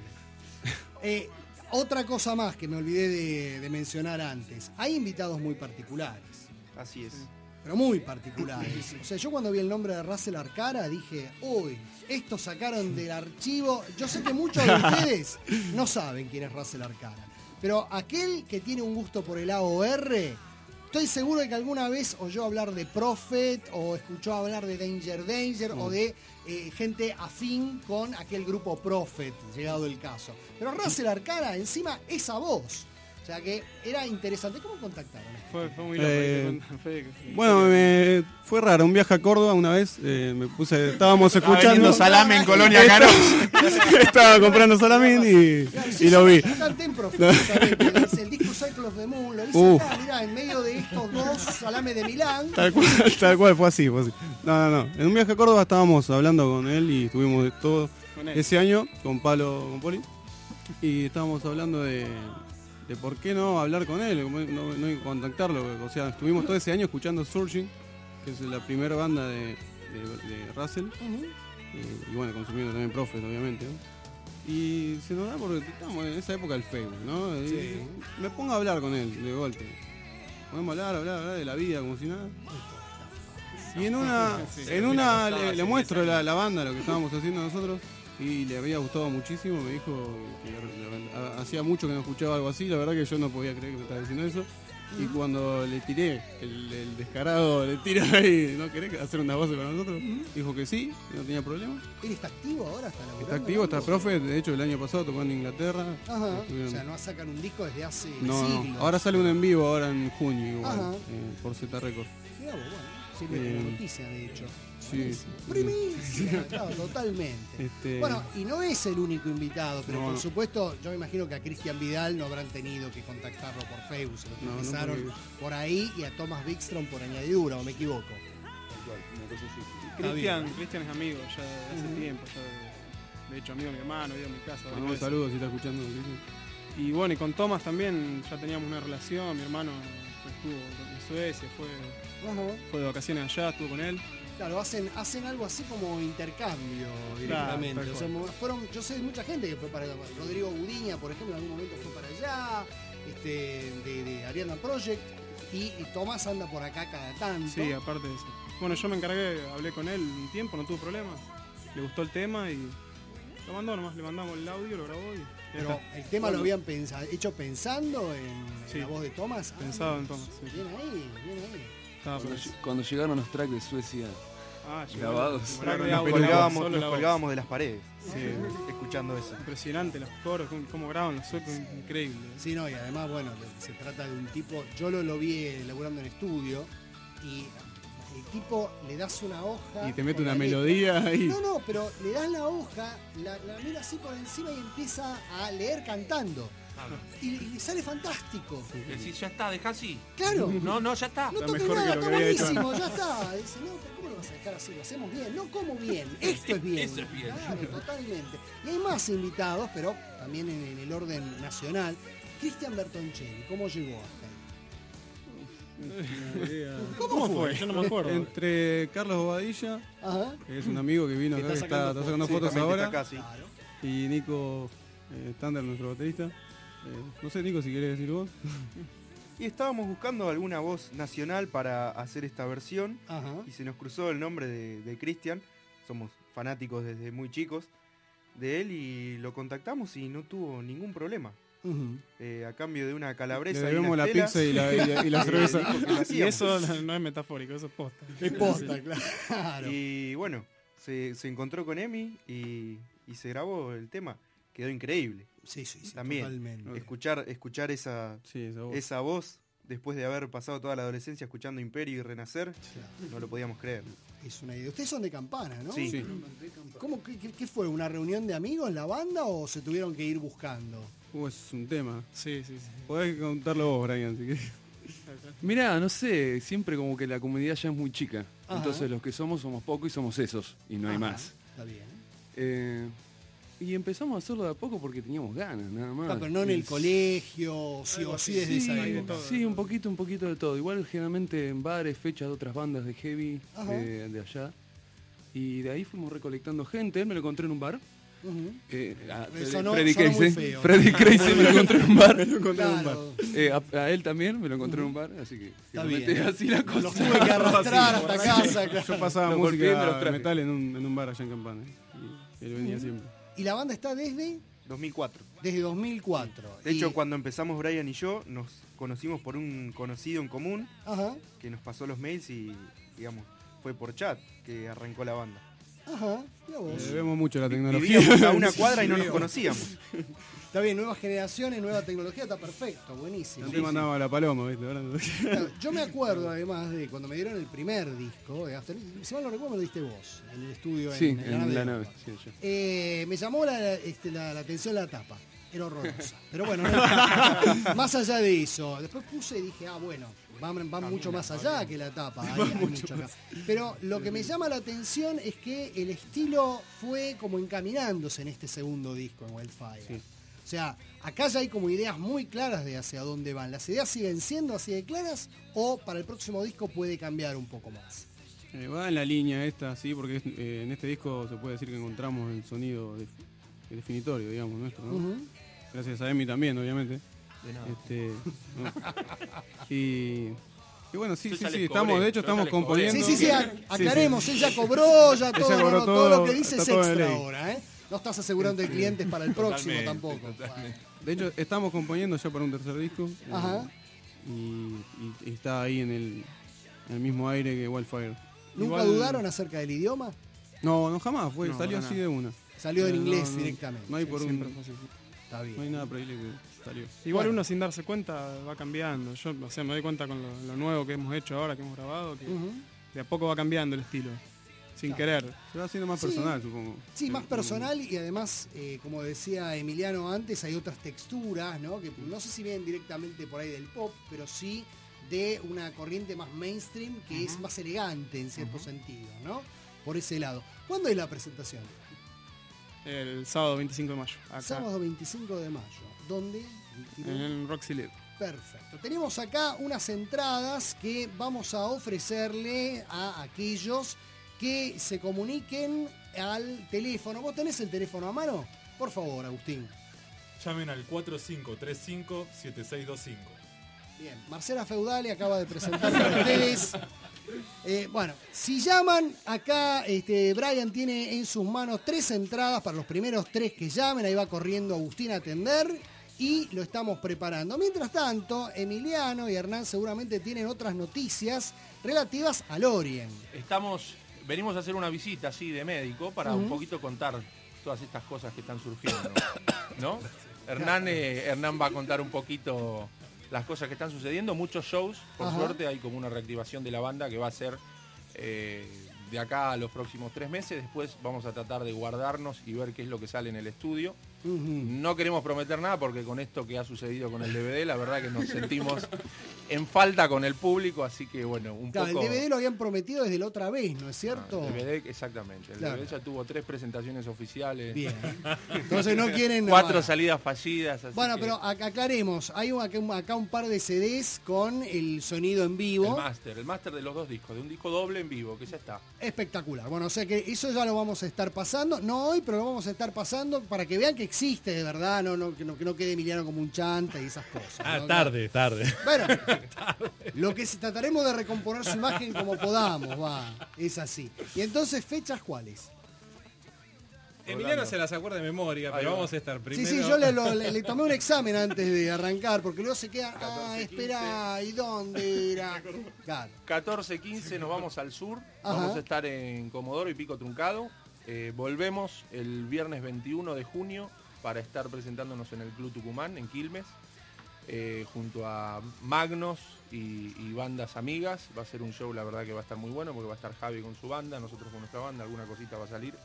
Otra cosa más que me olvidé de mencionar antes, hay invitados muy particulares. Así es. Pero muy particulares. O sea, yo cuando vi el nombre de Russell Arcara dije, uy, esto sacaron del archivo. Yo sé que muchos de ustedes no saben quién es Russell Arcara, pero aquel que tiene un gusto por el AOR, estoy seguro de que alguna vez oyó hablar de Prophet o escuchó hablar de Danger o de gente afín con aquel grupo Prophet, llegado el caso. Pero Russell Arcara, encima, esa voz. O sea que era interesante. ¿Cómo contactaron? Fue muy loco. Bueno, fue raro. Un viaje a Córdoba una vez. Estábamos escuchando salame en Colonia Caro. Estaba comprando salamín y lo vi. Canté en profundamente. El disco Cycle of the Moon lo hice acá, mirá, en medio de estos dos salames de Milán. Tal cual, fue así. No. En un viaje a Córdoba estábamos hablando con él y estuvimos de todo ese año con Palo, con Poli. Y estábamos hablando de por qué no hablar con él, no contactarlo. O sea, estuvimos todo ese año escuchando Surging, que es la primera banda de Russell. Y bueno, consumiendo también Prophet, obviamente, ¿no? Y se nos da porque estamos en esa época del Facebook, ¿no? Y me pongo a hablar con él de golpe. Podemos hablar de la vida como si nada. Y en una le muestro la banda, lo que estábamos haciendo nosotros. Y le había gustado muchísimo, me dijo que hacía mucho que no escuchaba algo así, la verdad que yo no podía creer que me estaba diciendo eso. Y cuando le tiré, el descarado le tira ahí, ¿no querés hacer una voz para nosotros? Dijo que sí, que no tenía problema. ¿Él está activo ahora? Está activo, está profe, de hecho el año pasado tocó en Inglaterra. O sea, no sacan un disco desde hace siglos. Ahora sale un en vivo, ahora en junio igual, por Z Records. Mirá, bueno, sirve como noticia de hecho. Sí. Primicia, claro, totalmente. Bueno, y no es el único invitado, pero por supuesto, yo me imagino que a Cristian Vidal no habrán tenido que contactarlo por Facebook, se lo empezaron por ahí, y a Thomas Wikström por añadidura, ¿o me equivoco? Cristian es amigo ya de hace tiempo, de hecho amigo de mi hermano, vive en mi casa. Un saludo si está escuchando. Y bueno, y con Thomas también ya teníamos una relación, mi hermano estuvo en Suecia, fue de vacaciones allá, estuvo con él. Claro, hacen algo así como intercambio directamente. Claro, o sea, yo sé de mucha gente que fue para Rodrigo Gudiña, por ejemplo, en algún momento fue para allá, de Ariana Project, y Tomás anda por acá cada tanto. Sí, aparte de eso. Bueno, yo me encargué, hablé con él un tiempo, no tuvo problemas, le gustó el tema y lo mandó nomás, le mandamos el audio, lo grabó y... Pero el tema lo habían hecho pensando en la voz de Tomás. Pensado en Tomás, sí. Bien ahí. Cuando llegaron los tracks de Suecia grabados, nos colgábamos de las paredes, escuchando eso. Impresionante los coros, cómo graban los suecos, increíble. Sí, no, y además, bueno, se trata de un tipo, yo lo vi laburando en estudio, y el tipo le das una hoja... Y te mete una melodía ahí. No, pero le das la hoja, la mira así por encima y empieza a leer cantando. Y le sale fantástico. Decís, ya está, deja así. Claro. No, ya está. No toques nada, está buenísimo, ya está. Dice, no, pero ¿cómo lo vas a dejar así? Lo hacemos bien. No, como bien. Esto es bien. Eso es bien. Claro, totalmente. Y hay más invitados, pero también en el orden nacional. Cristian Bertoncelli, ¿cómo llegó hasta ahí? ¿Cómo fue? Yo no me acuerdo. Entre Carlos Bobadilla, que es un amigo que vino acá, que está sacando fotos ahora, y Nico Stander, nuestro baterista. No sé, Nico, si querés decir vos. Y estábamos buscando alguna voz nacional para hacer esta versión, y se nos cruzó el nombre de Cristian. Somos fanáticos desde muy chicos de él y lo contactamos y no tuvo ningún problema. A cambio de una calabresa. Le debemos la pizza y la cerveza. Y eso no es metafórico, eso es posta. Es posta, claro. Y bueno, se encontró con Emi y se grabó el tema. Quedó increíble. Sí, también totalmente. Escuchar esa voz después de haber pasado toda la adolescencia escuchando Imperio y Renacer, no lo podíamos creer. Es una idea. Ustedes son de Campana, ¿no? Sí. ¿Qué fue? ¿Una reunión de amigos la banda o se tuvieron que ir buscando? Es un tema. Sí. Podés contarlo vos, Brian, si querés. Mirá, no sé, siempre como que la comunidad ya es muy chica. Ajá. Entonces los que somos pocos y somos esos, y no hay más. Está bien. Y empezamos a hacerlo de a poco porque teníamos ganas, nada más. Pero no en el colegio, o sí desde esa época. Sí, un poquito de todo. Igual generalmente en bares, fechas de otras bandas de heavy de allá. Y de ahí fuimos recolectando gente. Él me lo encontré en un bar. Freddy Crazy me lo encontré en un bar. A él también me lo encontré en un bar, así que así la cosa. Los tuve que arrastrar hasta casa. Yo pasaba música de metal en un bar allá en Campana. Y él venía siempre. ¿Y la banda está desde? 2004. Desde 2004. De hecho, cuando empezamos Brian y yo, nos conocimos por un conocido en común que nos pasó los mails y, digamos, fue por chat que arrancó la banda. Ajá, mira vos. Debemos mucho la tecnología. Vivíamos a una cuadra y no nos conocíamos. Está bien, nuevas generaciones, nueva tecnología, está perfecto, buenísimo. No te mandaba la paloma, ¿viste? Claro, yo me acuerdo además de cuando me dieron el primer disco, si mal no recuerdo me lo diste vos, en el estudio sí, en la nave. Sí, me llamó la atención la tapa, era horrorosa. Pero bueno, más allá de eso, después puse y dije, bueno, va mucho más allá que la tapa. Hay mucho acá. Pero lo que me llama la atención es que el estilo fue como encaminándose en este segundo disco, en Wildfire. Sí. O sea, acá ya hay como ideas muy claras de hacia dónde van. ¿Las ideas siguen siendo así de claras o para el próximo disco puede cambiar un poco más? Va en la línea esta, sí, porque en este disco se puede decir que encontramos el sonido definitorio, digamos, nuestro, ¿no? Uh-huh. Gracias a Emi también, obviamente. De nada. ¿No? Y bueno, sí, estamos, de hecho estamos componiendo. Sí, aclaremos, él ya cobró, ya todo lo que dice es extra ahora, ¿eh? No estás asegurando de clientes para el próximo tampoco. Totalmente. De hecho, estamos componiendo ya para un tercer disco. Ajá. Y está ahí en el mismo aire que Wildfire. ¿Nunca dudaron acerca del idioma? No, jamás. Salió así de una. Salió en inglés directamente. No hay por un... Está bien. No hay nada previo que salió. Igual uno sin darse cuenta va cambiando. Yo, me doy cuenta con lo nuevo que hemos hecho ahora, que hemos grabado, que de a poco va cambiando el estilo. Sin querer. Se va haciendo más personal, supongo. Sí, más personal y además, como decía Emiliano antes, hay otras texturas, ¿no? Que no sé si vienen directamente por ahí del pop, pero sí de una corriente más mainstream que es más elegante en cierto sentido, ¿no? Por ese lado. ¿Cuándo es la presentación? El sábado 25 de mayo. Acá. Sábado 25 de mayo. ¿Dónde? En el Roxy Live. Perfecto. Tenemos acá unas entradas que vamos a ofrecerle a aquellos que se comuniquen al teléfono. ¿Vos tenés el teléfono a mano? Por favor, Agustín. Llamen al 4535-7625. Bien, Marcela Feudale acaba de presentar para ustedes. Bueno, si llaman, acá Brian tiene en sus manos 3 entradas para los primeros 3 que llamen. Ahí va corriendo Agustín a atender y lo estamos preparando. Mientras tanto, Emiliano y Hernán seguramente tienen otras noticias relativas al Orient. Venimos a hacer una visita así de médico para un poquito contar todas estas cosas que están surgiendo, ¿no? Hernán va a contar un poquito las cosas que están sucediendo, muchos shows, por suerte hay como una reactivación de la banda que va a ser de acá a los próximos 3 meses, después vamos a tratar de guardarnos y ver qué es lo que sale en el estudio. No queremos prometer nada porque con esto que ha sucedido con el DVD, la verdad que nos sentimos en falta con el público, así que bueno, poco... El DVD lo habían prometido desde la otra vez, ¿no es cierto? El DVD, exactamente. El DVD ya tuvo 3 presentaciones oficiales. Bien. Entonces no quieren... 4 salidas fallidas. Así bueno, pero aclaremos, hay acá un par de CDs con el sonido en vivo. El máster de los 2 discos, de un disco doble en vivo, que ya está. Espectacular. Bueno, o sea que eso ya lo vamos a estar pasando, no hoy, pero lo vamos a estar pasando para que vean que existe de verdad, que no quede Emiliano como un chanta y esas cosas. ¿No? Tarde. Bueno, lo que trataremos de recomponer su imagen como podamos, es así. Y entonces, ¿fechas cuáles? Emiliano se las acuerda de memoria, pero vamos a estar primero. Sí, yo le tomé un examen antes de arrancar, porque luego se queda, espera, ¿y dónde era? Claro. 14, 15 nos vamos al sur, vamos a estar en Comodoro y Pico Truncado. Volvemos el viernes 21 de junio para estar presentándonos en el Club Tucumán, en Quilmes, junto a Magnos y bandas amigas. Va a ser un show, la verdad que va a estar muy bueno, porque va a estar Javi con su banda, nosotros con nuestra banda, alguna cosita va a salir.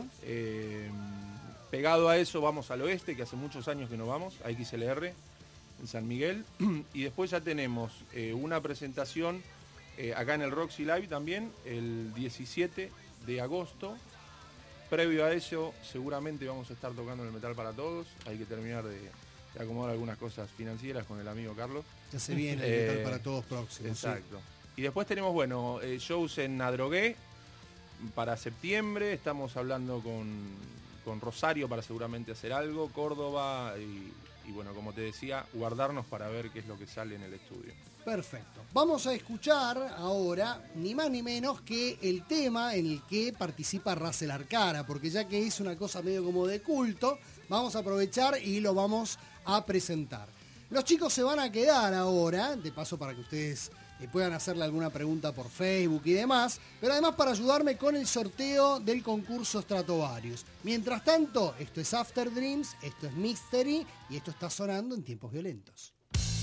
Pegado a eso vamos al oeste, que hace muchos años que no vamos, a XLR, en San Miguel. Y después ya tenemos una presentación acá en el Roxy Live también, el 17 de agosto. Previo a eso, seguramente vamos a estar tocando en el Metal para Todos. Hay que terminar de acomodar algunas cosas financieras con el amigo Carlos. Ya se viene el Metal para Todos próximo. Exacto. Sí. Y después tenemos, shows en Adrogué para septiembre. Estamos hablando con Rosario para seguramente hacer algo, Córdoba y bueno, como te decía, guardarnos para ver qué es lo que sale en el estudio. Perfecto. Vamos a escuchar ahora ni más ni menos que el tema en el que participa Russell Arcara, porque ya que es una cosa medio como de culto, vamos a aprovechar y lo vamos a presentar. Los chicos se van a quedar ahora, de paso para que ustedes puedan hacerle alguna pregunta por Facebook y demás, pero además para ayudarme con el sorteo del concurso Stratovarius. Mientras tanto, esto es After Dreams, esto es Mystery y esto está sonando en Tiempos Violentos.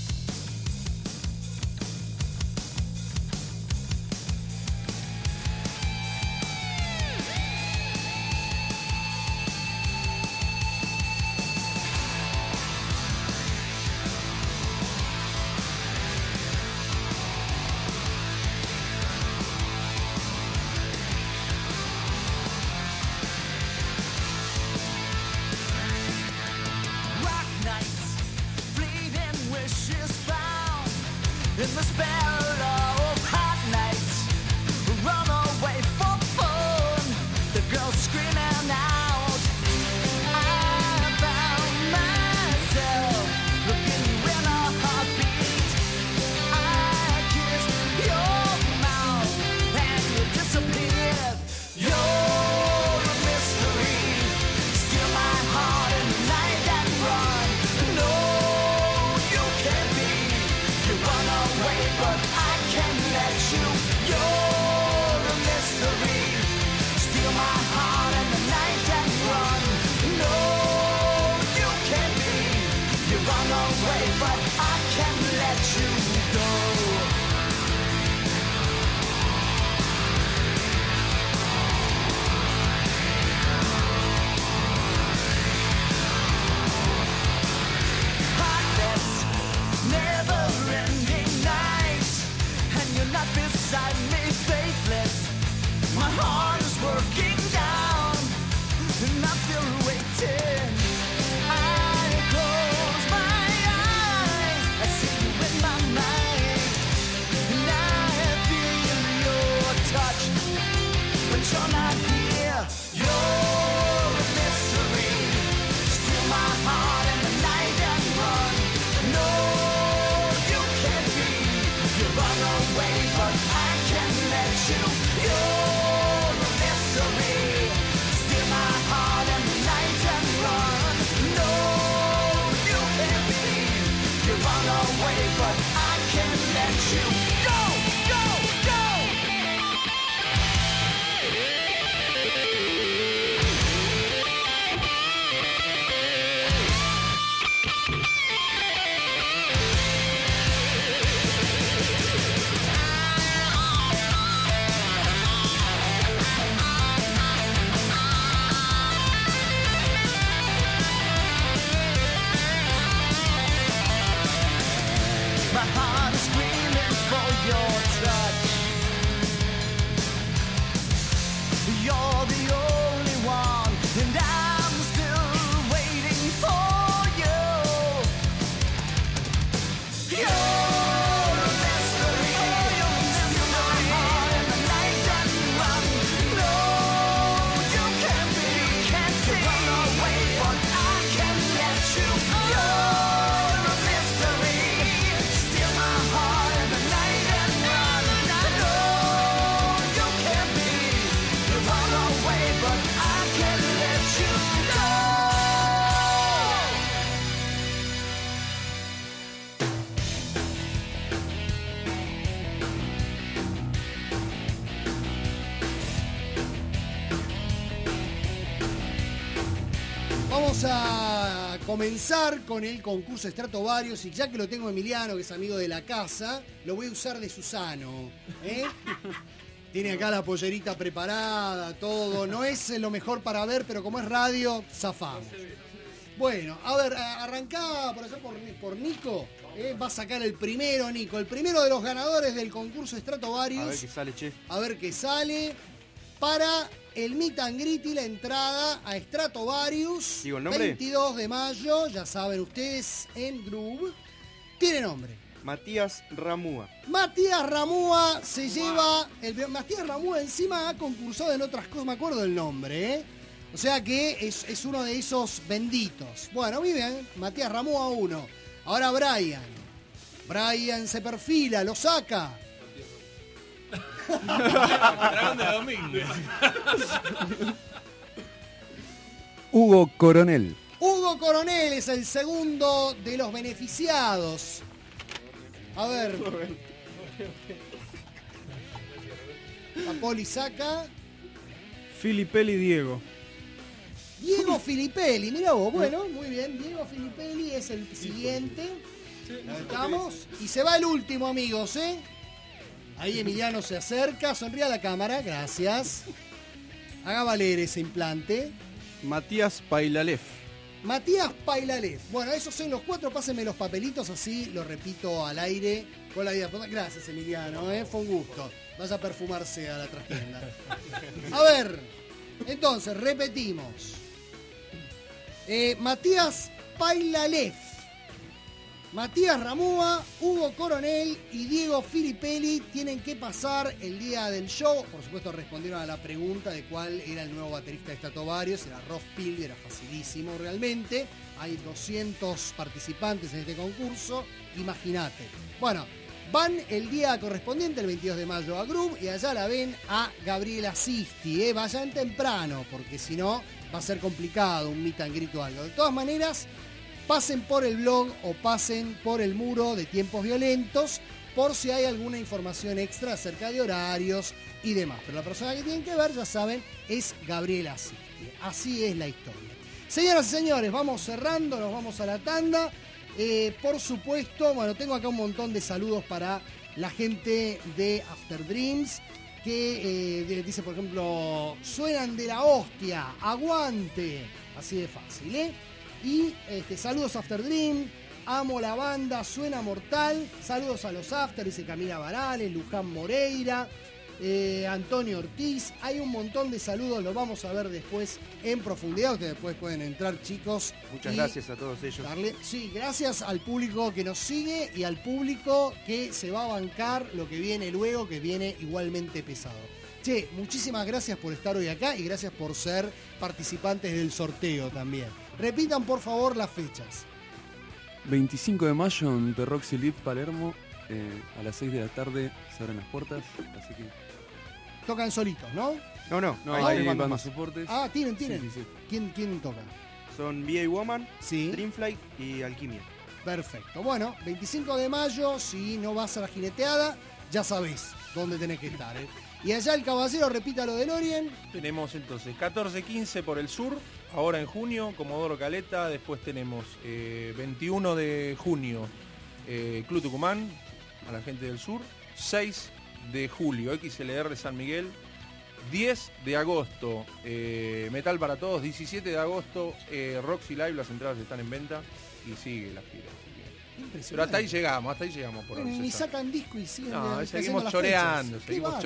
In the spell of hot nights, run away for fun. The girls screaming out. I found myself looking in a heartbeat. I kissed your mouth and you disappeared. You're a mystery. Steal my heart in the night and run. No, you can't be. You run away, but I can't let you. You're a mystery. Steal my heart in the night and run. No, you can't be. You run away, but I can't let you go. Heartless, never-ending nights, and you're not beside me, faithless. My heart is working down, and I'm still waiting. I close my eyes, I see you in my mind, and I feel your touch, but you're not here. You're a mystery. Steal my heart in the night and run. No, you can't be. You run away, but I can't let you. You're a mystery. Steal my heart in the night and run. No, you can't be. You run away, but I can't let you. Go, go, go. My heart is screaming for your touch. You're the only one, and I'm still waiting for you. You're a mystery. Steal my heart in the night and run. No, you can't be. You run away, but I can't let you. You're a mystery. Steal my heart in the night and run. No, you can't be. You run away, but I can't let you go. Vamos a comenzar con el concurso Stratovarius y ya que lo tengo a Emiliano, que es amigo de la casa, lo voy a usar de Susano. Tiene acá la pollerita preparada, todo. No es lo mejor para ver, pero como es radio, zafamos. Bueno, a ver, arrancá por allá por Nico. Va a sacar el primero, Nico. El primero de los ganadores del concurso Stratovarius. A ver qué sale, che. A ver qué sale. Para el meet and greet y la entrada a Stratovarius. ¿Digo el nombre? 22 de mayo, ya saben ustedes, en Groove. Tiene nombre. Matías Ramúa. Matías Ramúa se lleva... Matías Ramúa encima ha concursado en otras cosas, me acuerdo del nombre, ¿eh? O sea que es uno de esos benditos. Bueno, muy bien, Matías Ramúa 1. Ahora Brian. Brian se perfila, lo saca. Dragón de domingo. Hugo Coronel. Hugo Coronel es el segundo de los beneficiados. A ver. La Poli saca. Filippelli Diego. Diego Filippelli, mirá vos, bueno, muy bien. Diego Filippelli es el siguiente. Lo estamos. Y se va el último, amigos, ¿eh? Ahí Emiliano se acerca, sonríe a la cámara, gracias. Haga valer ese implante. Matías Pailalev. Matías Pailalev. Bueno, esos son los 4, pásenme los papelitos, así lo repito al aire con la vida. Gracias, Emiliano, fue un gusto. Vaya a perfumarse a la trastienda. A ver, entonces, repetimos. Matías Pailalev, Matías Ramúa, Hugo Coronel y Diego Filippelli tienen que pasar el día del show. Por supuesto respondieron a la pregunta de cuál era el nuevo baterista de Stratovarius. Era Rolf Pilger, era facilísimo realmente. Hay 200 participantes en este concurso, imagínate. Bueno, van el día correspondiente, el 22 de mayo, a Groove, y allá la ven a Gabriela Sisti. Vayan temprano, porque si no va a ser complicado un meet and greet o algo. De todas maneras, pasen por el blog o pasen por el muro de Tiempos Violentos por si hay alguna información extra acerca de horarios y demás. Pero la persona que tienen que ver, ya saben, es Gabriela Sisti. Así es la historia. Señoras y señores, vamos cerrando, nos vamos a la tanda. Por supuesto, bueno, tengo acá un montón de saludos para la gente de After Dreams, que dice, por ejemplo, suenan de la hostia, aguante. Así de fácil, ¿eh? Y saludos After Dream, amo la banda, suena mortal. Saludos a los After, dice Camila Varales, Luján Moreira, Antonio Ortiz. Hay un montón de saludos, los vamos a ver después en profundidad. Ustedes después pueden entrar, chicos. Muchas gracias a todos ellos. Sí, gracias al público que nos sigue y al público que se va a bancar lo que viene luego, que viene igualmente pesado. Che, muchísimas gracias por estar hoy acá y gracias por ser participantes del sorteo también. Repitan por favor las fechas. 25 de mayo en The Roxy Live Palermo, a las 6 de la tarde se abren las puertas, así que... Tocan solitos, ¿no? No, hay bandas soportes. Ah, tienen. Sí. ¿Quién toca? Son V.A. Woman, sí, Dreamflight y Alquimia. Perfecto. Bueno, 25 de mayo, si no vas a la jineteada, ya sabés dónde tenés que estar, ¿eh? Y allá el caballero, repita lo del Orient. Tenemos entonces 14-15 por el sur, ahora en junio, Comodoro Caleta. Después tenemos 21 de junio, Club Tucumán, a la gente del sur. 6 de julio, XLR San Miguel. 10 de agosto, Metal para Todos. 17 de agosto, Roxy Live, las entradas están en venta. Y sigue la gira. Pero hasta ahí llegamos por bueno, ni sacan disco y siguen. No, seguimos choreando,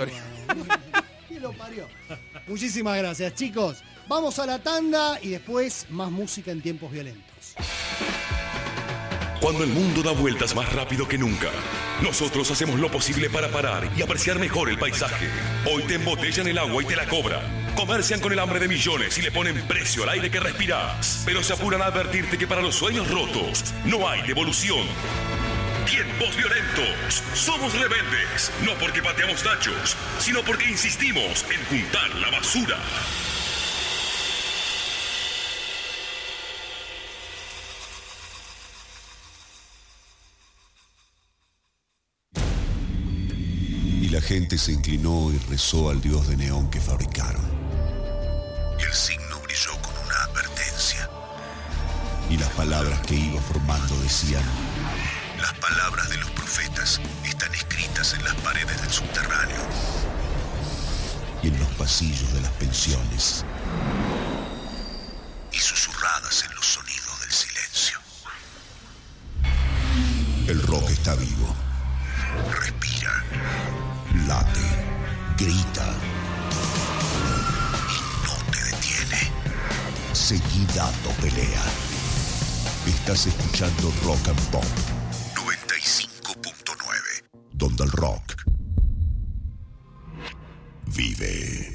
¿Qué lo parió? Muchísimas gracias, chicos. Vamos a la tanda y después más música en Tiempos Violentos. Cuando el mundo da vueltas más rápido que nunca, nosotros hacemos lo posible para parar y apreciar mejor el paisaje. Hoy te embotellan el agua y te la cobran. Comercian con el hambre de millones y le ponen precio al aire que respirás. Pero se apuran a advertirte que para los sueños rotos no hay devolución. Tiempos Violentos. Somos rebeldes, no porque pateamos tachos, sino porque insistimos en juntar la basura. Y la gente se inclinó y rezó al dios de neón que fabricaron. El signo brilló con una advertencia. Y las palabras que iba formando decían: las palabras de los profetas están escritas en las paredes del subterráneo y en los pasillos de las pensiones y susurradas en los sonidos del silencio. El rock está vivo. Respira, late, grita. Seguí dando pelea. Estás escuchando Rock and Pop 95.9, donde el rock vive.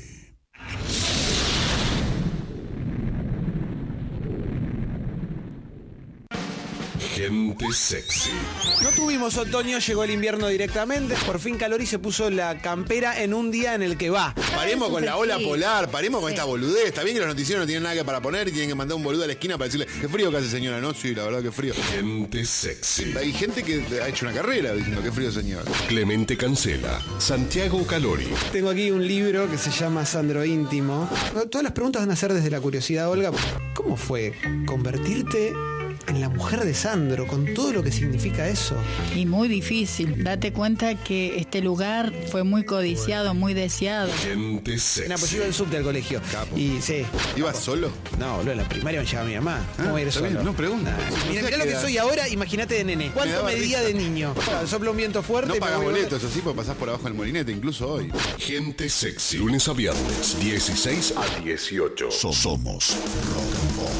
Gente sexy. No tuvimos otoño, llegó el invierno directamente. Por fin Calori se puso la campera en un día en el que va. Paremos con la ola polar, paremos con esta boludez. Está bien que los noticieros no tienen nada que para poner y tienen que mandar un boludo a la esquina para decirle, qué frío que hace, señora, ¿no? Sí, la verdad que frío. Gente sexy. Hay gente que ha hecho una carrera diciendo, qué frío, señor. Clemente Cancela. Santiago Calori. Tengo aquí un libro que se llama Sandro Íntimo. Todas las preguntas van a ser desde la curiosidad, Olga. ¿Cómo fue convertirte en la mujer de Sandro, con todo lo que significa eso? Y muy difícil. Date cuenta que este lugar fue muy codiciado, muy deseado. Gente sexy. No, pues yo iba en subte al colegio. Capo. Y sí. ¿Ibas solo? No, boludo, en la primaria me llevaba mi mamá. ¿Cómo voy a ir solo? No, pregunta. Mirá lo que soy ahora, imagínate de nene. ¿Cuánto medía de niño? Sopla un viento fuerte. No pagas boletos, eso sí, porque pasás por abajo del molinete, incluso hoy. Gente sexy. Lunes a viernes, 16 a 18. Somos Rock and Pop.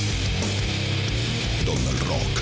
Donde el rock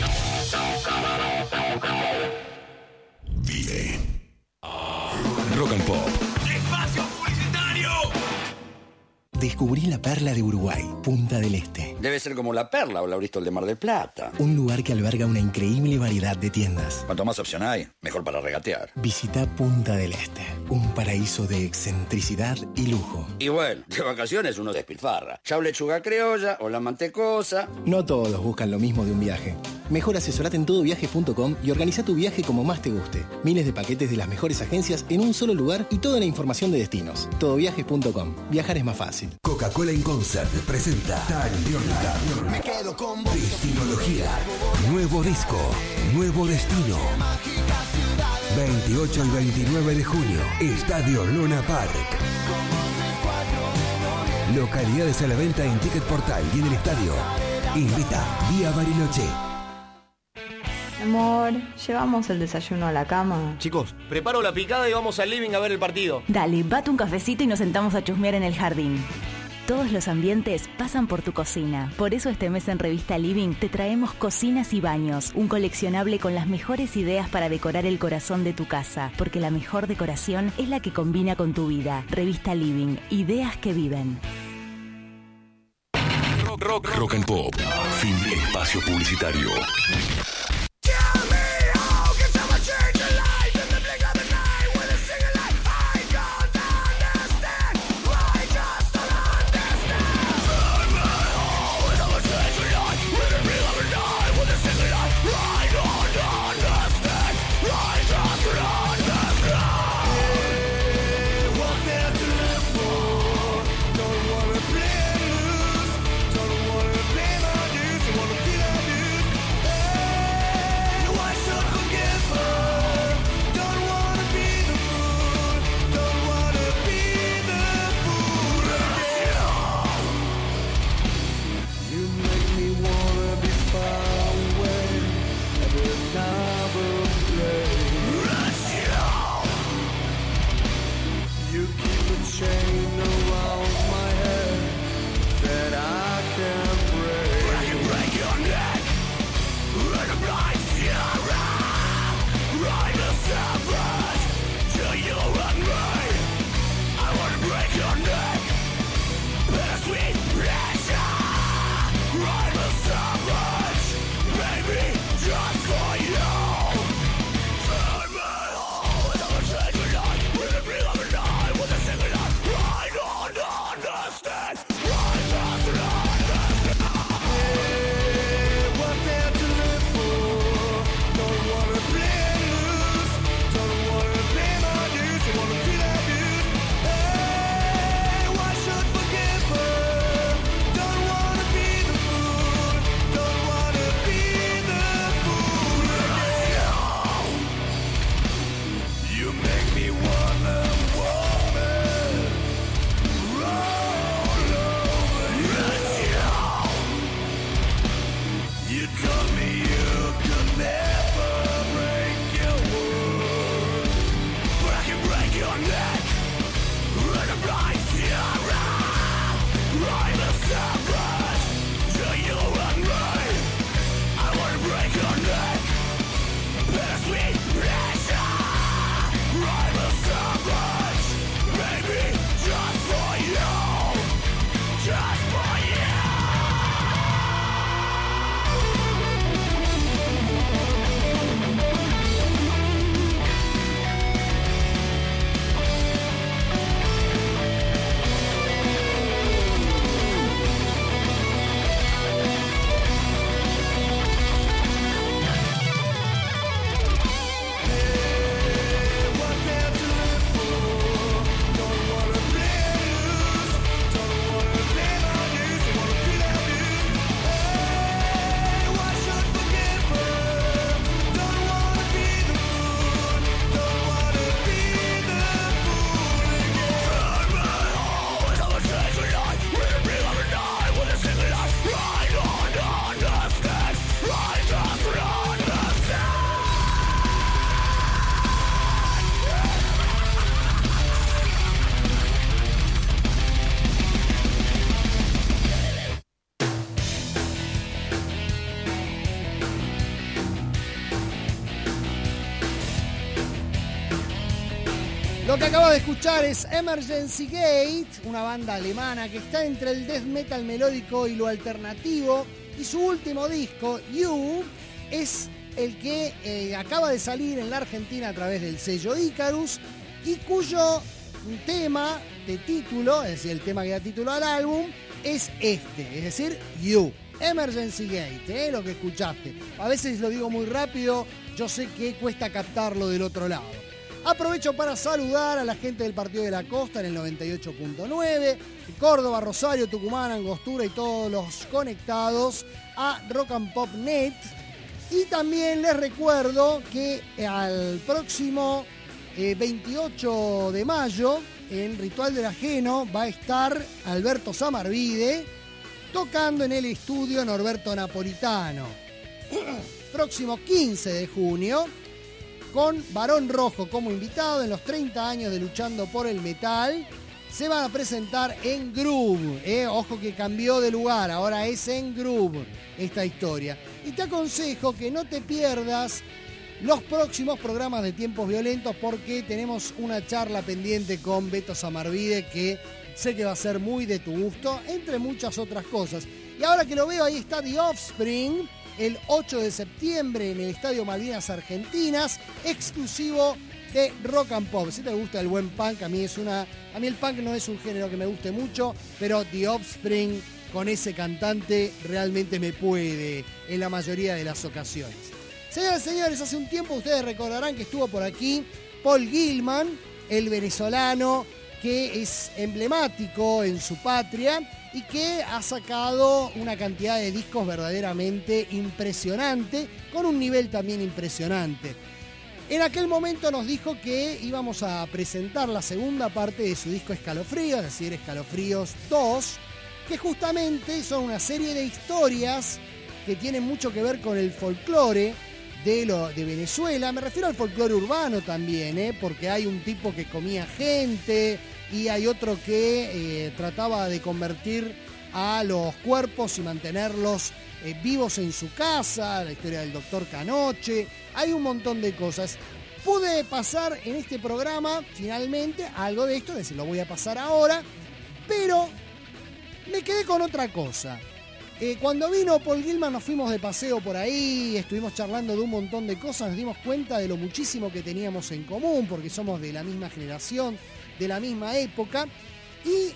vive. Rock and Pop. ¡Espacio publicitario! Descubrí la perla de Uruguay, Punta del Este. Debe ser como la Perla o la Bristol de Mar del Plata. Un lugar que alberga una increíble variedad de tiendas. Cuanto más opción hay, mejor para regatear. Visita Punta del Este, un paraíso de excentricidad y lujo. Y bueno, de vacaciones uno despilfarra. Ya o lechuga criolla o la mantecosa. No todos buscan lo mismo de un viaje. Mejor asesorate en todoviajes.com y organiza tu viaje como más te guste. Miles de paquetes de las mejores agencias en un solo lugar y toda la información de destinos. Todoviajes.com. Viajar es más fácil. Coca-Cola in Concert presenta Taliónica. Me quedo con Destinología. Nuevo disco. Nuevo destino. 28 y 29 de junio. Estadio Luna Park. Localidades a la venta en Ticket Portal y en el estadio. Invita Día Bariloche. Amor, llevamos el desayuno a la cama. Chicos, preparo la picada y vamos al living a ver el partido. Dale, bate un cafecito y nos sentamos a chusmear en el jardín. Todos los ambientes pasan por tu cocina. Por eso este mes en Revista Living te traemos Cocinas y Baños, un coleccionable con las mejores ideas para decorar el corazón de tu casa, porque la mejor decoración es la que combina con tu vida. Revista Living, ideas que viven. Rock and Pop. Fin de espacio publicitario. Lo que acabas de escuchar es Emergency Gate, una banda alemana que está entre el death metal melódico y lo alternativo. Y su último disco, You, es el que acaba de salir en la Argentina a través del sello Icarus y cuyo tema de título, es decir, el tema que da título al álbum, es este, es decir, You. Emergency Gate, lo que escuchaste. A veces lo digo muy rápido, yo sé que cuesta captarlo del otro lado. Aprovecho para saludar a la gente del Partido de la Costa en el 98.9, Córdoba, Rosario, Tucumán, Angostura y todos los conectados a Rock and Pop Net. Y también les recuerdo que al próximo 28 de mayo en Ritual del Ajeno va a estar Alberto Samarvide tocando en el estudio Norberto Napolitano. Próximo 15 de junio con Barón Rojo como invitado en los 30 años de Luchando por el Metal. Se van a presentar en Groove. Ojo que cambió de lugar, ahora es en Groove esta historia. Y te aconsejo que no te pierdas los próximos programas de Tiempos Violentos porque tenemos una charla pendiente con Beto Samarvide que sé que va a ser muy de tu gusto, entre muchas otras cosas. Y ahora que lo veo, ahí está The Offspring, el 8 de septiembre en el Estadio Malvinas Argentinas, exclusivo de Rock and Pop. Si te gusta el buen punk, a mí el punk no es un género que me guste mucho, pero The Offspring con ese cantante realmente me puede en la mayoría de las ocasiones. Señoras y señores, hace un tiempo ustedes recordarán que estuvo por aquí Paul Gilman, el venezolano que es emblemático en su patria y que ha sacado una cantidad de discos verdaderamente impresionante, con un nivel también impresionante. En aquel momento nos dijo que íbamos a presentar la segunda parte de su disco Escalofríos, es decir, Escalofríos 2, que justamente son una serie de historias que tienen mucho que ver con el folclore de Venezuela. Me refiero al folclore urbano también, porque hay un tipo que comía gente y hay otro que trataba de convertir a los cuerpos y mantenerlos vivos en su casa, la historia del doctor Canoche, hay un montón de cosas. Pude pasar en este programa finalmente algo de esto, es decir, lo voy a pasar ahora, pero me quedé con otra cosa. Cuando vino Paul Gilman nos fuimos de paseo por ahí, estuvimos charlando de un montón de cosas, nos dimos cuenta de lo muchísimo que teníamos en común, porque somos de la misma generación, de la misma época, y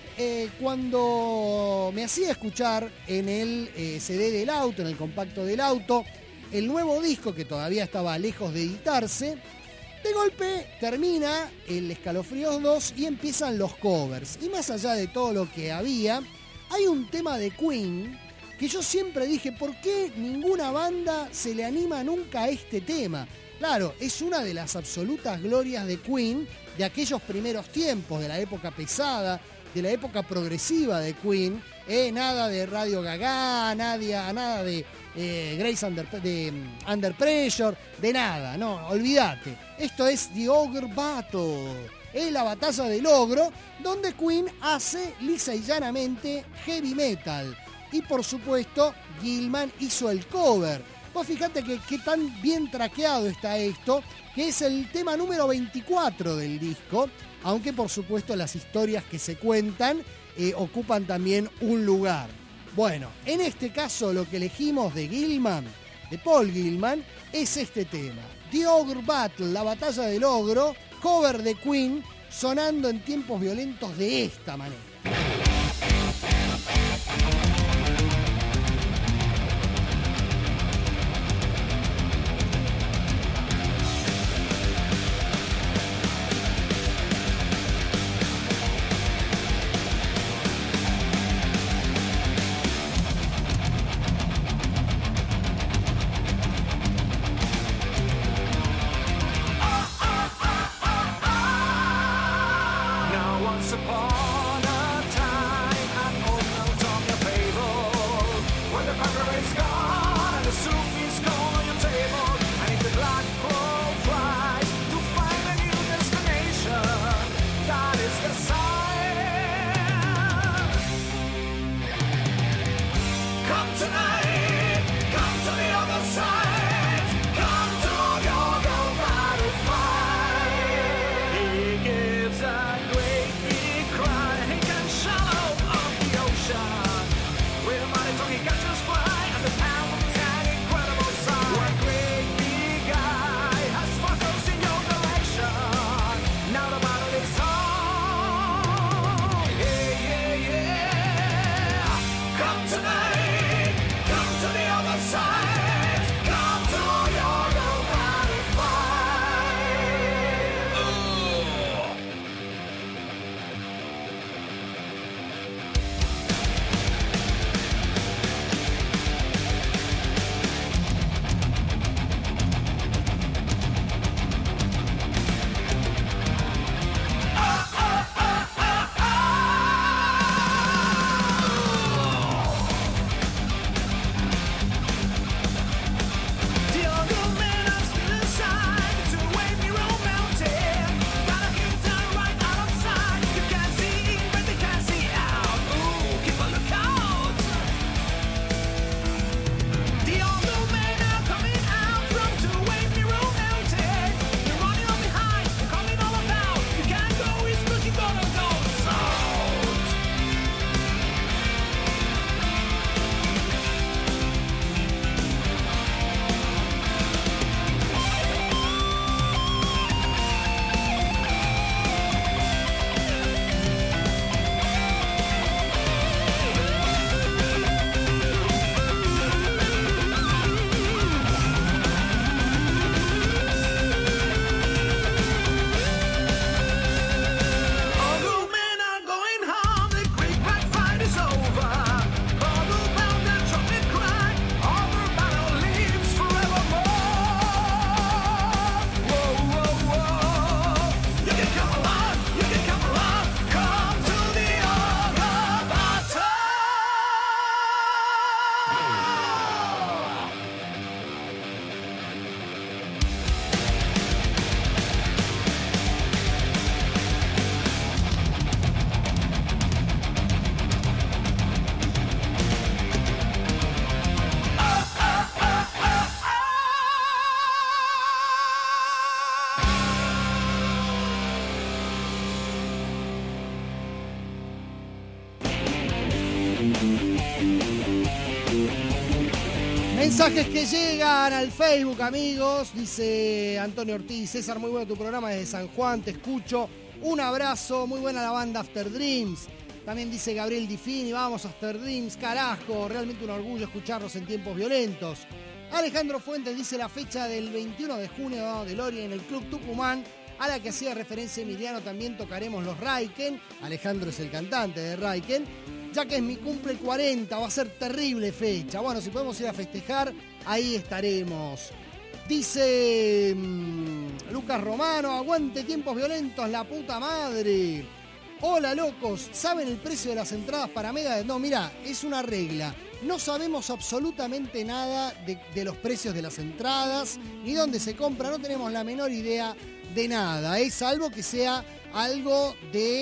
cuando me hacía escuchar en el CD del auto, en el compacto del auto, el nuevo disco que todavía estaba lejos de editarse, de golpe termina el Escalofríos 2 y empiezan los covers. Y más allá de todo lo que había, hay un tema de Queen que yo siempre dije, ¿por qué ninguna banda se le anima nunca a este tema? Claro, es una de las absolutas glorias de Queen, de aquellos primeros tiempos, de la época pesada, de la época progresiva de Queen, nada de Radio Gaga, nada de Grace Under Pressure, de nada, no, olvídate. Esto es The Ogre Battle, es la batalla del ogro, donde Queen hace lisa y llanamente heavy metal. Y por supuesto, Gilman hizo el cover. Vos fíjate que tan bien traqueado está esto, que es el tema número 24 del disco, aunque por supuesto las historias que se cuentan ocupan también un lugar. Bueno, en este caso lo que elegimos de Gilman, de Paul Gilman, es este tema. The Ogre Battle, la batalla del ogro, cover de Queen, sonando en Tiempos Violentos de esta manera. Mensajes que llegan al Facebook, amigos. Dice Antonio Ortiz: César, muy bueno tu programa desde San Juan, te escucho. Un abrazo, muy buena la banda After Dreams. También dice Gabriel Difini: vamos After Dreams, carajo, realmente un orgullo escucharlos en tiempos violentos. Alejandro Fuentes dice la fecha del 21 de junio de Lori en el Club Tucumán, a la que hacía referencia Emiliano, también tocaremos los Raiken. Alejandro es el cantante de Raiken. Ya que es mi cumple 40, va a ser terrible fecha. Bueno, si podemos ir a festejar, ahí estaremos. Dice Lucas Romano: aguante tiempos violentos, la puta madre. Hola, locos, ¿saben el precio de las entradas para Megadeth? No, mira, es una regla. No sabemos absolutamente nada de los precios de las entradas, ni dónde se compra, no tenemos la menor idea de nada. Es salvo que sea algo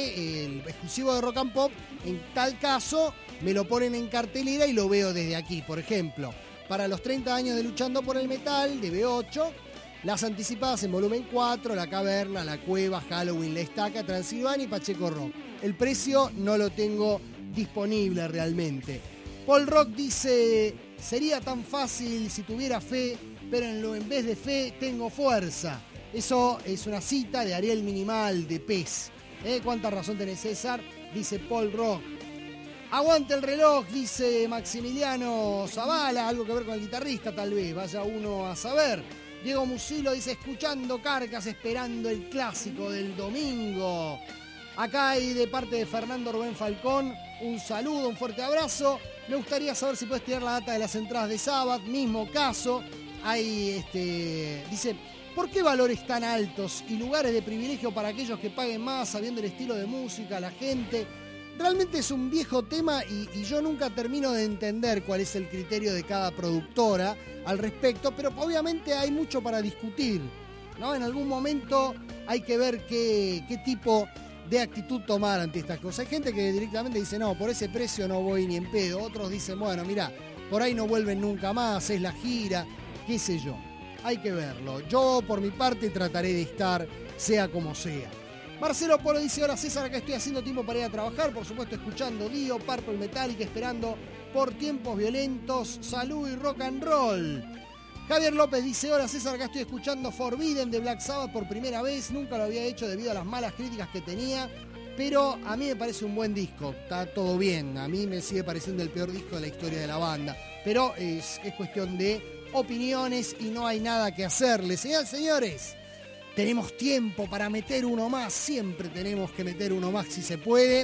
exclusivo de Rock and Pop. En tal caso, me lo ponen en cartelera y lo veo desde aquí. Por ejemplo, para los 30 años de Luchando por el Metal, de B8, las anticipadas en volumen 4, La Caverna, La Cueva, Halloween, La Estaca, Transilvania y Pacheco Rock. El precio no lo tengo disponible realmente. Paul Rock dice: sería tan fácil si tuviera fe, pero en vez de fe tengo fuerza. Eso es una cita de Ariel Minimal, de PES. ¿Cuánta razón tenés, César? Dice Paul Rock. Aguante el reloj, dice Maximiliano Zavala. Algo que ver con el guitarrista, tal vez. Vaya uno a saber. Diego Musilo dice: escuchando Carcas, esperando el clásico del domingo. Acá hay de parte de Fernando Rubén Falcón un saludo, un fuerte abrazo. Me gustaría saber si puedes tirar la data de las entradas de Sabbath. Mismo caso. Hay dice: ¿por qué valores tan altos y lugares de privilegio para aquellos que paguen más, sabiendo el estilo de música, la gente? Realmente es un viejo tema y yo nunca termino de entender cuál es el criterio de cada productora al respecto, pero obviamente hay mucho para discutir, ¿no? En algún momento hay que ver qué tipo de actitud tomar ante estas cosas. Hay gente que directamente dice: no, por ese precio no voy ni en pedo. Otros dicen: bueno, mirá, por ahí no vuelven nunca más, es la gira, qué sé yo. Hay que verlo. Yo, por mi parte, trataré de estar, sea como sea. Marcelo Polo dice: hola César, acá estoy haciendo tiempo para ir a trabajar, por supuesto escuchando Dio, Purple Metallica, esperando por tiempos violentos, salud y rock and roll. Javier López dice: hola César, acá estoy escuchando Forbidden de Black Sabbath por primera vez, nunca lo había hecho debido a las malas críticas que tenía, pero a mí me parece un buen disco, está todo bien, a mí me sigue pareciendo el peor disco de la historia de la banda, pero es cuestión de opiniones y no hay nada que hacerle. Señores, tenemos tiempo para meter uno más, siempre tenemos que meter uno más si se puede.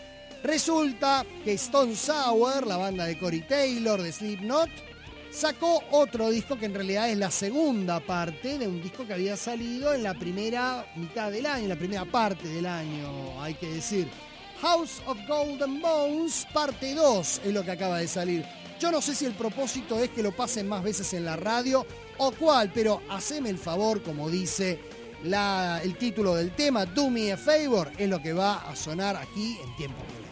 Resulta que Stone Sour, la banda de Corey Taylor, de Slipknot, sacó otro disco que en realidad es la segunda parte de un disco que había salido en la primera mitad del año, en la primera parte del año, hay que decir. House of Golden Bones, parte 2, es lo que acaba de salir. Yo no sé si el propósito es que lo pasen más veces en la radio o cuál, pero haceme el favor, como dice el título del tema, Do Me a Favor, es lo que va a sonar aquí en Tiempo Violentos.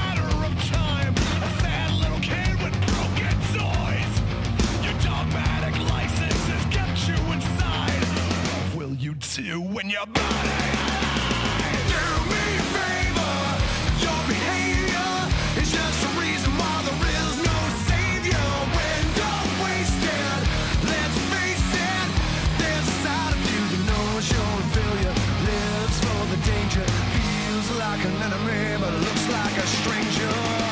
Dogmatic your body. Do me a favor, your behavior is just a reason why there is no savior. When you're wasted, let's face it, there's a side of you that knows you're a failure, lives for the danger, feels like an enemy but looks like a stranger.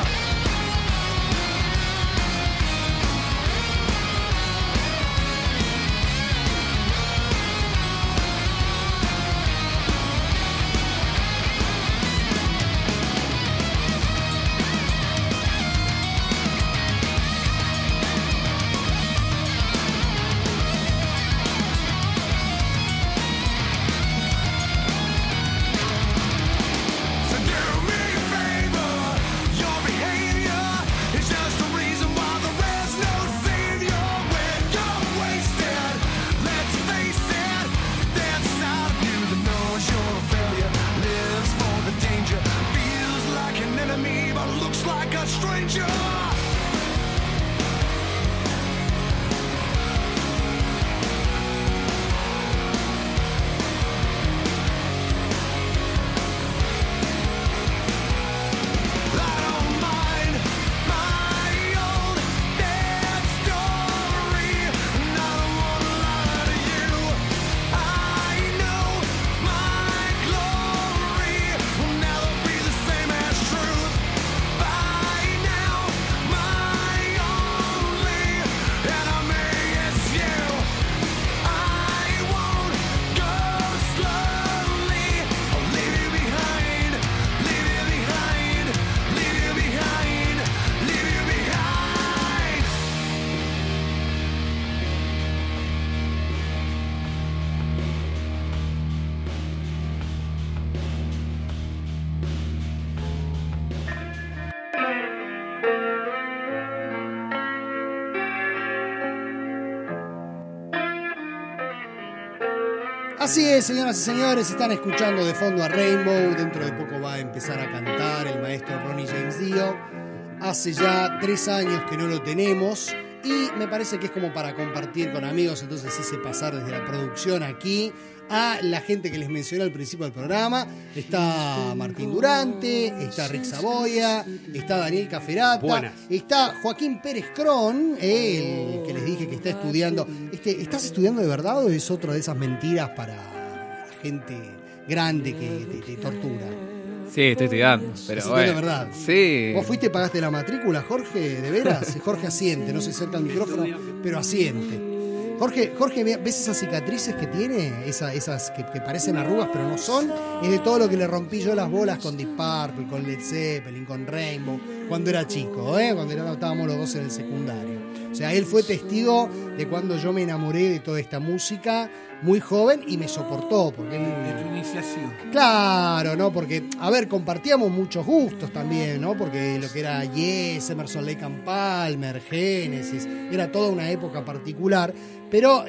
Así es, señoras y señores, están escuchando de fondo a Rainbow. Dentro de poco va a empezar a cantar el maestro Ronnie James Dio. Hace ya 3 años que no lo tenemos y me parece que es como para compartir con amigos. Entonces hice pasar desde la producción aquí a la gente que les mencioné al principio del programa. Está Martín Durante, está Rick Saboya, está Daniel Caferata, Buenas. está Joaquín Pérez Cron, el que les dije que está estudiando. ¿Estás estudiando de verdad o es otra de esas mentiras para gente grande que te tortura? Sí, estoy estudiando, pero ¿Estás bueno. estudiando de verdad? Sí. ¿Vos fuiste y pagaste la matrícula, Jorge? ¿De veras? Jorge asiente, no se acerca al micrófono, pero asiente. Jorge, ¿ves esas cicatrices que tiene? Esas que parecen arrugas, pero no son. Es de todo lo que le rompí yo las bolas con Deep Purple, con Led Zeppelin, con Rainbow, cuando era chico, cuando estábamos los dos en el secundario. O sea, él fue testigo de cuando yo me enamoré de toda esta música muy joven y me soportó. Porque de tu iniciación. Claro, ¿no? Porque, a ver, compartíamos muchos gustos también, ¿no? Porque lo que era Yes, Emerson, Lake and Palmer, Genesis, era toda una época particular. Pero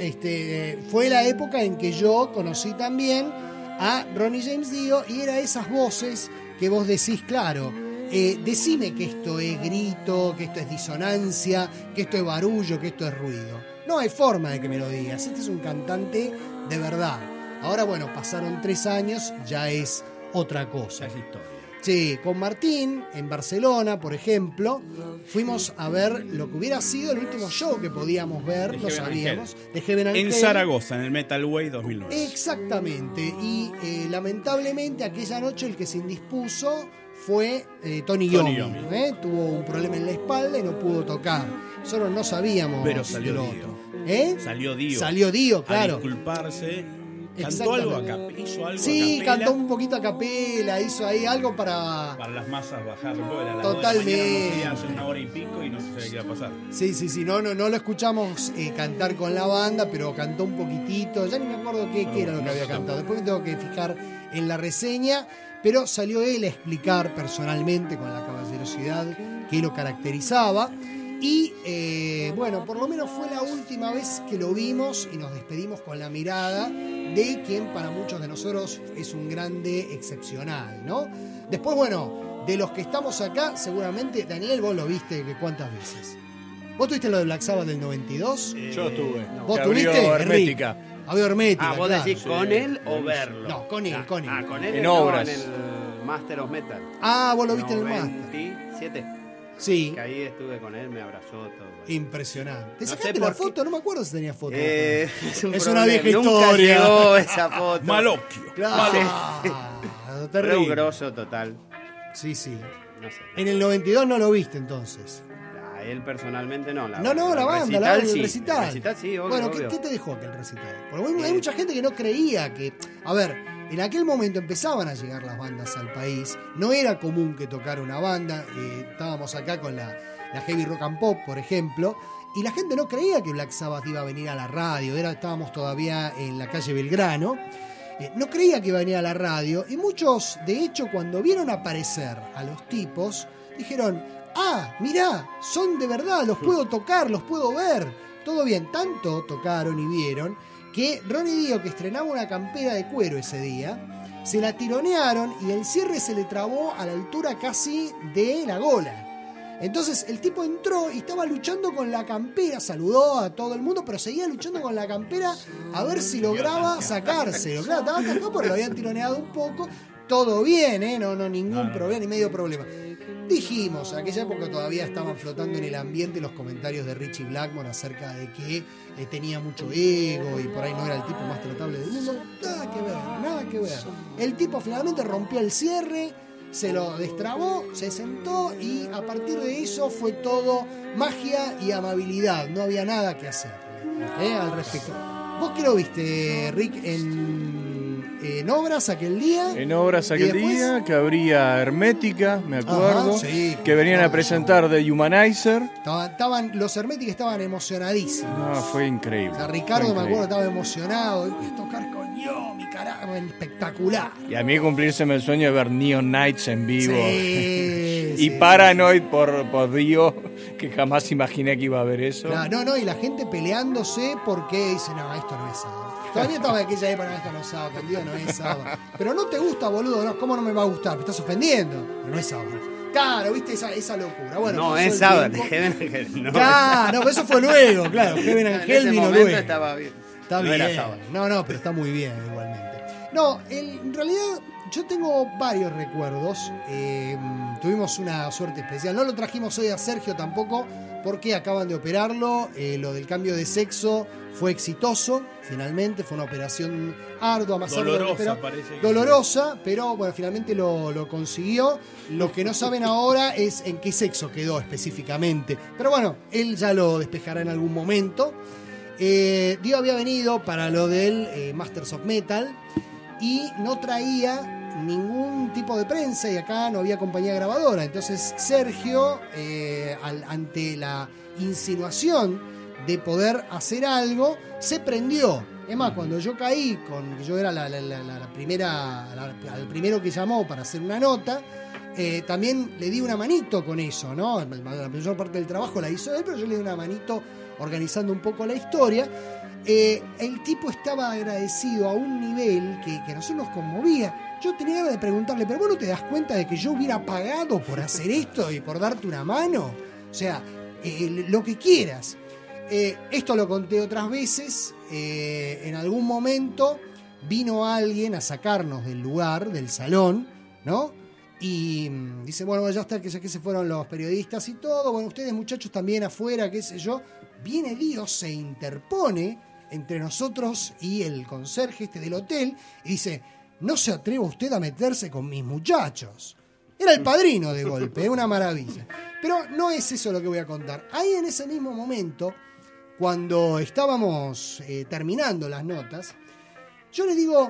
fue la época en que yo conocí también a Ronnie James Dio y era esas voces que vos decís, claro, decime que esto es grito, que esto es disonancia, que esto es barullo, que esto es ruido. No hay forma de que me lo digas. Este es un cantante de verdad. Ahora, bueno, pasaron 3 años, ya es otra cosa. Es historia. Sí, con Martín, en Barcelona, por ejemplo, fuimos a ver lo que hubiera sido el último show que podíamos ver, no sabíamos, de Heaven and En Hell. Zaragoza, en el Metal Way 2009. Exactamente, y lamentablemente aquella noche el que se indispuso fue Tony Iommi. Tuvo un problema en la espalda y no pudo tocar. Nosotros no sabíamos. Pero salió del Dio. otro. Salió Dio. Salió Dio, claro. A disculparse. ¿Cantó algo hizo algo Sí, a capela? cantó un poquito a capela, hizo ahí algo para las masas bajar el vuelo. A las Totalmente. 2 de la mañana, no podía hacer 1 hora y pico y no se sabía qué iba a pasar. Sí, no lo escuchamos cantar con la banda, pero cantó un poquitito, ya ni me acuerdo qué era lo que había cantado. Después me tengo que fijar en la reseña, pero salió él a explicar personalmente con la caballerosidad que lo caracterizaba. Y bueno, por lo menos fue la última vez que lo vimos y nos despedimos con la mirada de quien para muchos de nosotros es un grande excepcional, ¿no? Después, bueno, de los que estamos acá, seguramente, Daniel, vos lo viste ¿cuántas veces? ¿Vos tuviste lo de Black Sabbath del 92? Yo estuve. ¿Vos Que tuviste? abrió Hermética. Abrió Hermética. ¿Vos claro. decís con él o verlo? No, con él, con él. Con él En no, obras. en el Master of Metal. Ah, vos lo viste en el Master. 27. Sí. Que ahí estuve con él, me abrazó todo. Impresionante. ¿Te No sacaste sé la por foto? No me acuerdo si tenía foto. Es una problema. vieja Nunca historia. llegó esa foto. Malocchio. Claro. Pero Terrible. un grosso total. Sí, sí. No sé. En el 92 no lo viste entonces. A él personalmente no. La banda, el recital. El recital sí, obvio, bueno, obvio. ¿qué te dejó aquel recital? Porque hay mucha gente que no creía que... A ver, en aquel momento empezaban a llegar las bandas al país. No era común que tocara una banda. Estábamos acá con la Heavy Rock and Pop, por ejemplo. Y la gente no creía que Black Sabbath iba a venir a la radio. Estábamos todavía en la calle Belgrano. No creía que iba a venir a la radio. Y muchos, de hecho, cuando vieron aparecer a los tipos, dijeron... mirá, son de verdad, los puedo tocar, los puedo ver. Todo bien, tanto tocaron y vieron que Ronnie Dio, que estrenaba una campera de cuero ese día, se la tironearon y el cierre se le trabó a la altura casi de la gola. Entonces el tipo entró y estaba luchando con la campera, saludó a todo el mundo, pero seguía luchando con la campera a ver si lograba sacárselo. Claro, estaba atacado porque lo habían tironeado un poco. Todo bien, no ningún problema, ni medio problema. Dijimos, en aquella época todavía estaban flotando en el ambiente los comentarios de Richie Blackmore acerca de que tenía mucho ego y por ahí no era el tipo más tratable del mundo. Nada que ver. El tipo finalmente rompió el cierre, se lo destrabó, se sentó y a partir de eso fue todo magia y amabilidad. No había nada que hacer al respecto. ¿Vos qué lo viste, Rick, en obras aquel día? En obras aquel día, que abría Hermética, me acuerdo. Ajá, sí, que venían a presentar The Humanizer. Los Herméticos estaban emocionadísimos. No, fue increíble. O sea, Ricardo, me acuerdo, estaba emocionado. Voy a tocar con Yomi, carajo, espectacular. Y a mí cumplírseme el sueño de ver Neon Nights en vivo. Sí, y Paranoid por Dios, que jamás imaginé que iba a ver eso. No, y la gente peleándose porque dice, no, esto no es sábado. Todavía estaba en aquella época, esto no es sábado, Dios, no es sábado. Pero no te gusta, boludo, no, ¿cómo no me va a gustar? Me estás ofendiendo. Pero no es sábado. Claro, viste esa locura. Bueno, no, es sábado, Heaven Angel. No, claro, pero eso fue luego, claro. Heaven Angel vino luego. Estaba bien. Está bien. Era sábado. No, pero está muy bien igualmente. No, en realidad yo tengo varios recuerdos. Tuvimos una suerte especial. No lo trajimos hoy a Sergio tampoco, porque acaban de operarlo. Lo del cambio de sexo fue exitoso, finalmente. Fue una operación ardua, más dolorosa, parece que dolorosa, pero bueno, finalmente lo consiguió. Lo que no saben ahora es en qué sexo quedó específicamente. Pero bueno, él ya lo despejará en algún momento. Dio había venido para lo del Masters of Metal y no traía ningún tipo de prensa y acá no había compañía grabadora. Entonces Sergio, ante la insinuación de poder hacer algo, se prendió. Es más, cuando yo caí, yo era la primera, al primero que llamó para hacer una nota, también le di una manito con eso, ¿no? La mayor parte del trabajo la hizo él, pero yo le di una manito organizando un poco la historia. El tipo estaba agradecido a un nivel que a nosotros nos conmovía. Yo tenía ganas de preguntarle, pero vos no te das cuenta de que yo hubiera pagado por hacer esto y por darte una mano. O sea, lo que quieras. Esto lo conté otras veces. En algún momento vino alguien a sacarnos del lugar, del salón, ¿no? Y dice, bueno, ya está, que ya que se fueron los periodistas y todo, bueno, ustedes muchachos también afuera, qué sé yo. Viene Dios, se interpone entre nosotros y el conserje del hotel y dice, no se atreva usted a meterse con mis muchachos. Era el padrino de golpe, una maravilla. Pero no es eso lo que voy a contar. Ahí en ese mismo momento, cuando estábamos terminando las notas, yo le digo,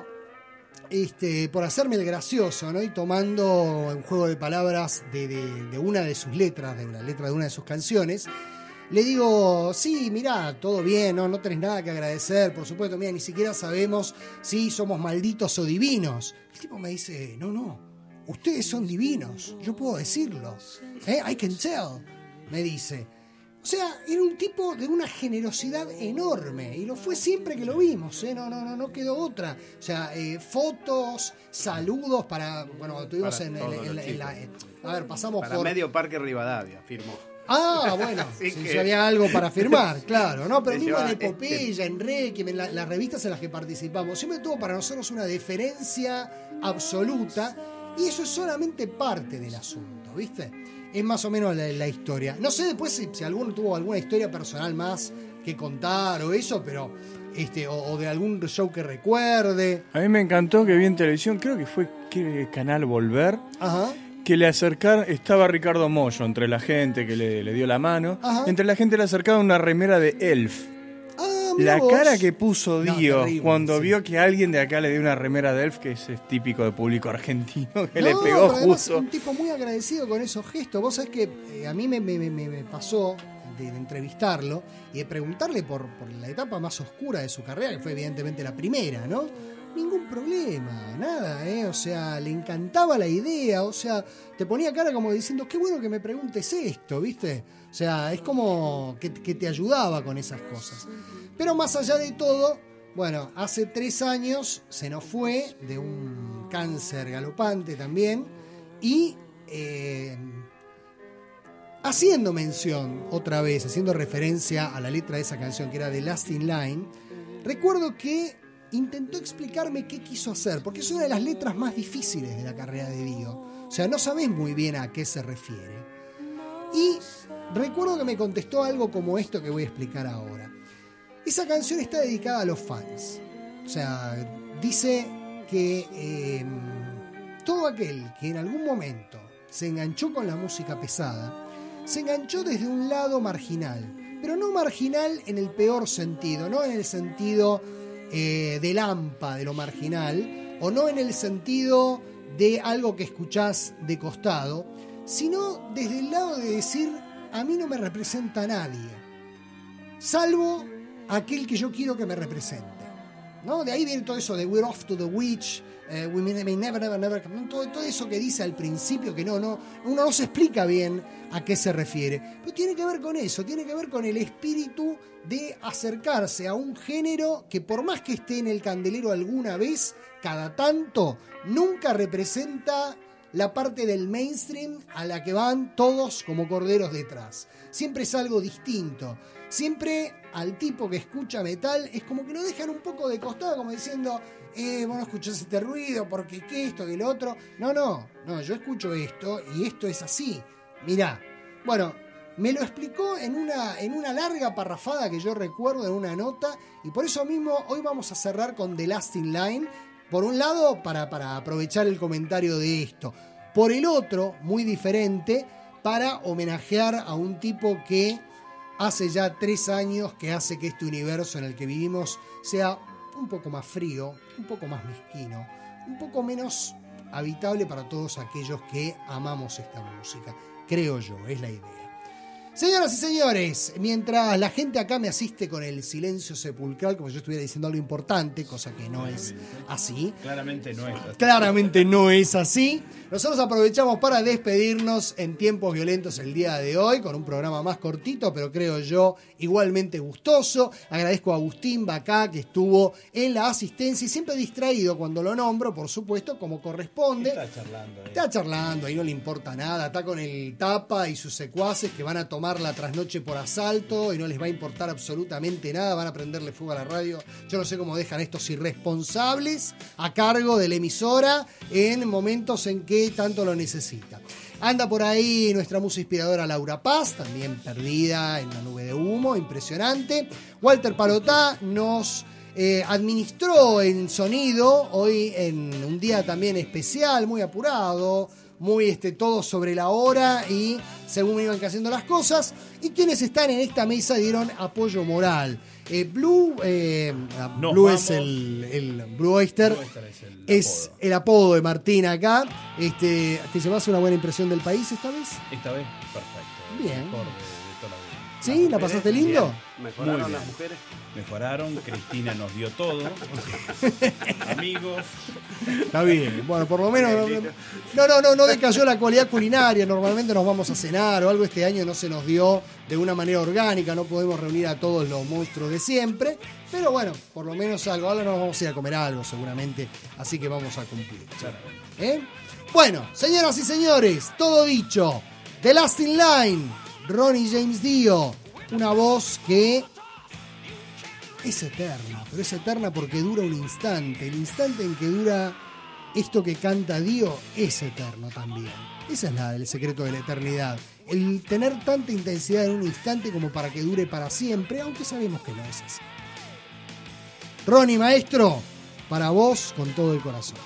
por hacerme el gracioso, ¿no? Y tomando un juego de palabras de una de sus letras, de una letra de una de sus canciones, le digo, sí, mirá, todo bien, no tenés nada que agradecer, por supuesto, mira, ni siquiera sabemos si somos malditos o divinos. El tipo me dice, no, ustedes son divinos, yo puedo decirlo, I can tell, me dice. O sea, era un tipo de una generosidad enorme y lo fue siempre que lo vimos, no quedó otra. O sea, fotos, saludos para, bueno, tuvimos para en la... A ver, pasamos para por... medio Parque Rivadavia, firmó. Bueno, Así si que- había algo para firmar, claro, ¿no? Pero Se mismo en lleva- Epopeya, en Requiem, en las revistas en las que participamos, siempre tuvo para nosotros una deferencia absoluta, y eso es solamente parte del asunto, ¿viste? Es más o menos la historia. No sé después si alguno tuvo alguna historia personal más que contar o eso, pero o de algún show que recuerde. A mí me encantó que vi en televisión, creo que fue ¿qué canal Volver? Ajá. Que le estaba Ricardo Mollo entre la gente que le dio la mano. Ajá. Entre la gente le acercaron una remera de Elf. Mirá La vos. cara que puso No, Dio terrible, cuando sí. vio que alguien de acá le dio una remera de Elf, que es típico de público argentino, que le No, pegó pero además justo. un tipo muy agradecido con esos gestos. Vos sabés que a mí me pasó de entrevistarlo y de preguntarle por la etapa más oscura de su carrera, que fue evidentemente la primera, ¿no? Ningún problema, nada, o sea, le encantaba la idea, o sea, te ponía cara como diciendo, qué bueno que me preguntes esto, ¿viste? O sea, es como que te ayudaba con esas cosas. Pero más allá de todo, bueno, hace 3 años se nos fue de un cáncer galopante también, y haciendo mención otra vez, haciendo referencia a la letra de esa canción que era The Last in Line, recuerdo que intentó explicarme qué quiso hacer, porque es una de las letras más difíciles de la carrera de Dio. O sea, no sabés muy bien a qué se refiere. Y recuerdo que me contestó algo como esto que voy a explicar ahora. Esa canción está dedicada a los fans. O sea, dice que todo aquel que en algún momento se enganchó con la música pesada, se enganchó desde un lado marginal, pero no marginal en el peor sentido, no en el sentido del AMPA, de lo marginal, o no en el sentido de algo que escuchás de costado, sino desde el lado de decir, a mí no me representa a nadie, salvo aquel que yo quiero que me represente, ¿no? De ahí viene todo eso de we're off to the witch, we may never, todo eso que dice al principio, que uno no se explica bien a qué se refiere, pero tiene que ver con eso, tiene que ver con el espíritu de acercarse a un género que por más que esté en el candelero alguna vez, cada tanto, nunca representa la parte del mainstream a la que van todos como corderos detrás. Siempre es algo distinto. Siempre al tipo que escucha metal es como que lo dejan un poco de costado, como diciendo, vos no escuchás este ruido porque qué esto, que lo otro. No, yo escucho esto y esto es así. Mirá, bueno, me lo explicó en una larga parrafada que yo recuerdo en una nota, y por eso mismo hoy vamos a cerrar con The Last in Line. Por un lado, para aprovechar el comentario de esto. Por el otro, muy diferente, para homenajear a un tipo que hace ya 3 años que hace que este universo en el que vivimos sea un poco más frío, un poco más mezquino, un poco menos habitable para todos aquellos que amamos esta música. Creo yo, es la idea. Señoras y señores, mientras la gente acá me asiste con el silencio sepulcral, como si yo estuviera diciendo algo importante, cosa que no es así. Claramente no es así. Claramente no es así. Nosotros aprovechamos para despedirnos en tiempos violentos el día de hoy, con un programa más cortito, pero creo yo igualmente gustoso. Agradezco a Agustín Bacá, que estuvo en la asistencia y siempre distraído cuando lo nombro, por supuesto, como corresponde. Está charlando, ahí no le importa nada. Está con el Tapa y sus secuaces que van a tomar la trasnoche por asalto y no les va a importar absolutamente nada. Van a prenderle fuego a la radio. Yo no sé cómo dejan estos irresponsables a cargo de la emisora en momentos en que tanto lo necesita. Anda por ahí nuestra musa inspiradora Laura Paz, también perdida en la nube de humo, impresionante. Walter Palotá nos administró en sonido hoy en un día también especial, muy apurado, muy todo sobre la hora y según iban haciendo las cosas. Y quienes están en esta mesa dieron apoyo moral. Blue es el Blue Oyster, es el apodo de Martín acá. ¿Te llevas una buena impresión del país esta vez? Esta vez, perfecto. Bien. Mejor de toda la vida. ¿Sí? ¿La pasaste lindo? Bien. ¿Mejoraron las mujeres? Mejoraron, Cristina nos dio todo. Amigos. Está bien, bueno, por lo menos no decayó la cualidad culinaria. Normalmente nos vamos a cenar o algo, este año no se nos dio de una manera orgánica, no podemos reunir a todos los monstruos de siempre, pero bueno, por lo menos algo. Ahora nos vamos a ir a comer algo seguramente, así que vamos a cumplir. Bueno, señoras y señores, todo dicho. The Last in Line, Ronnie James Dio, una voz que es eterna, pero es eterna porque dura un instante. El instante en que dura esto que canta Dio es eterno también. Esa es el secreto de la eternidad. El tener tanta intensidad en un instante como para que dure para siempre, aunque sabemos que no es así. Ronnie, maestro, para vos con todo el corazón.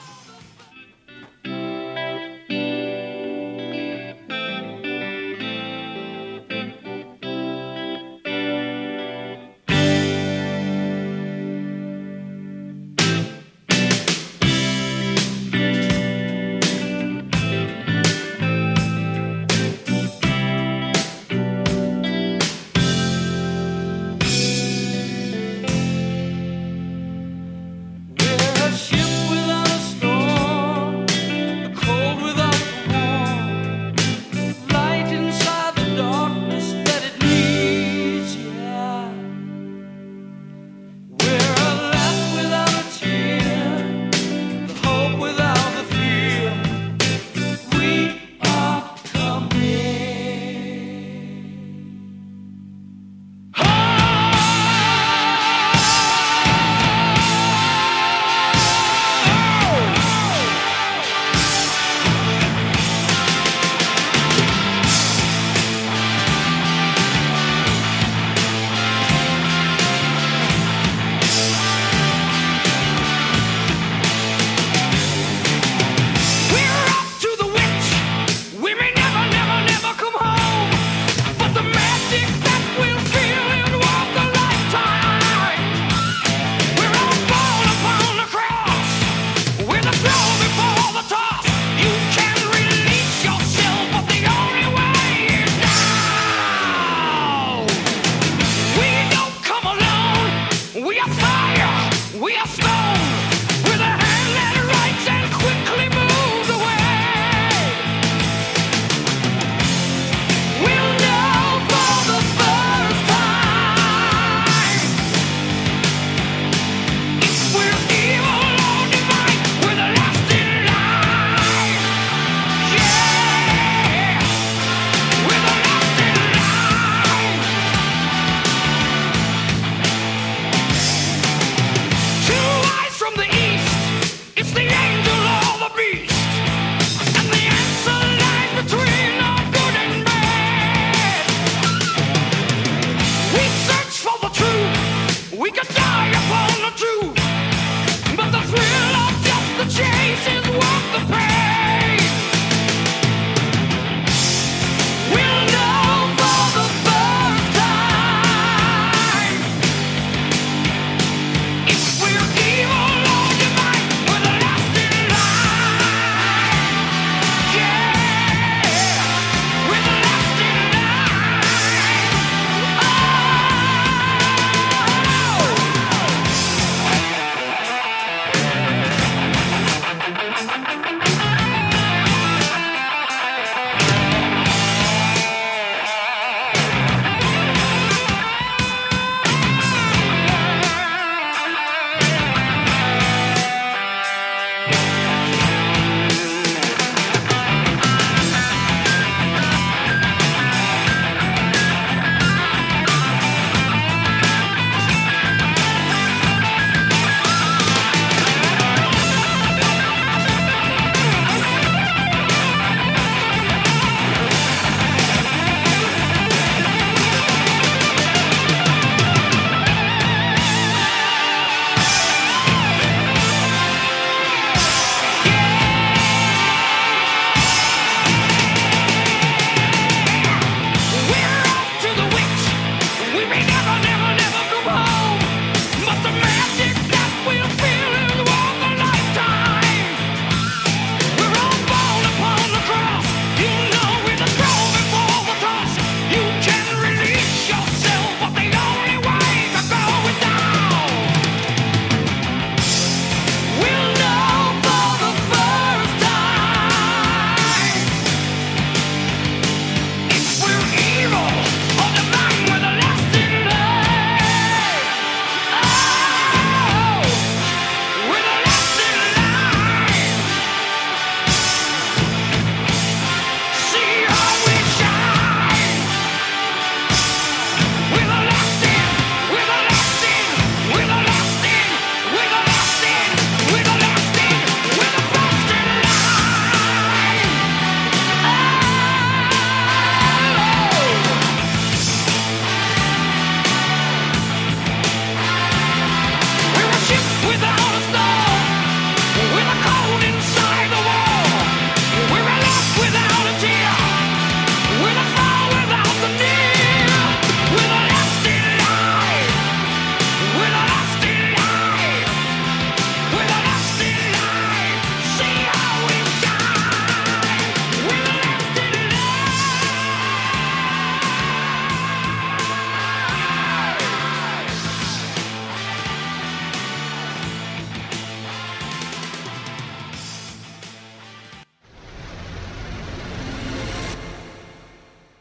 We could die upon the truth.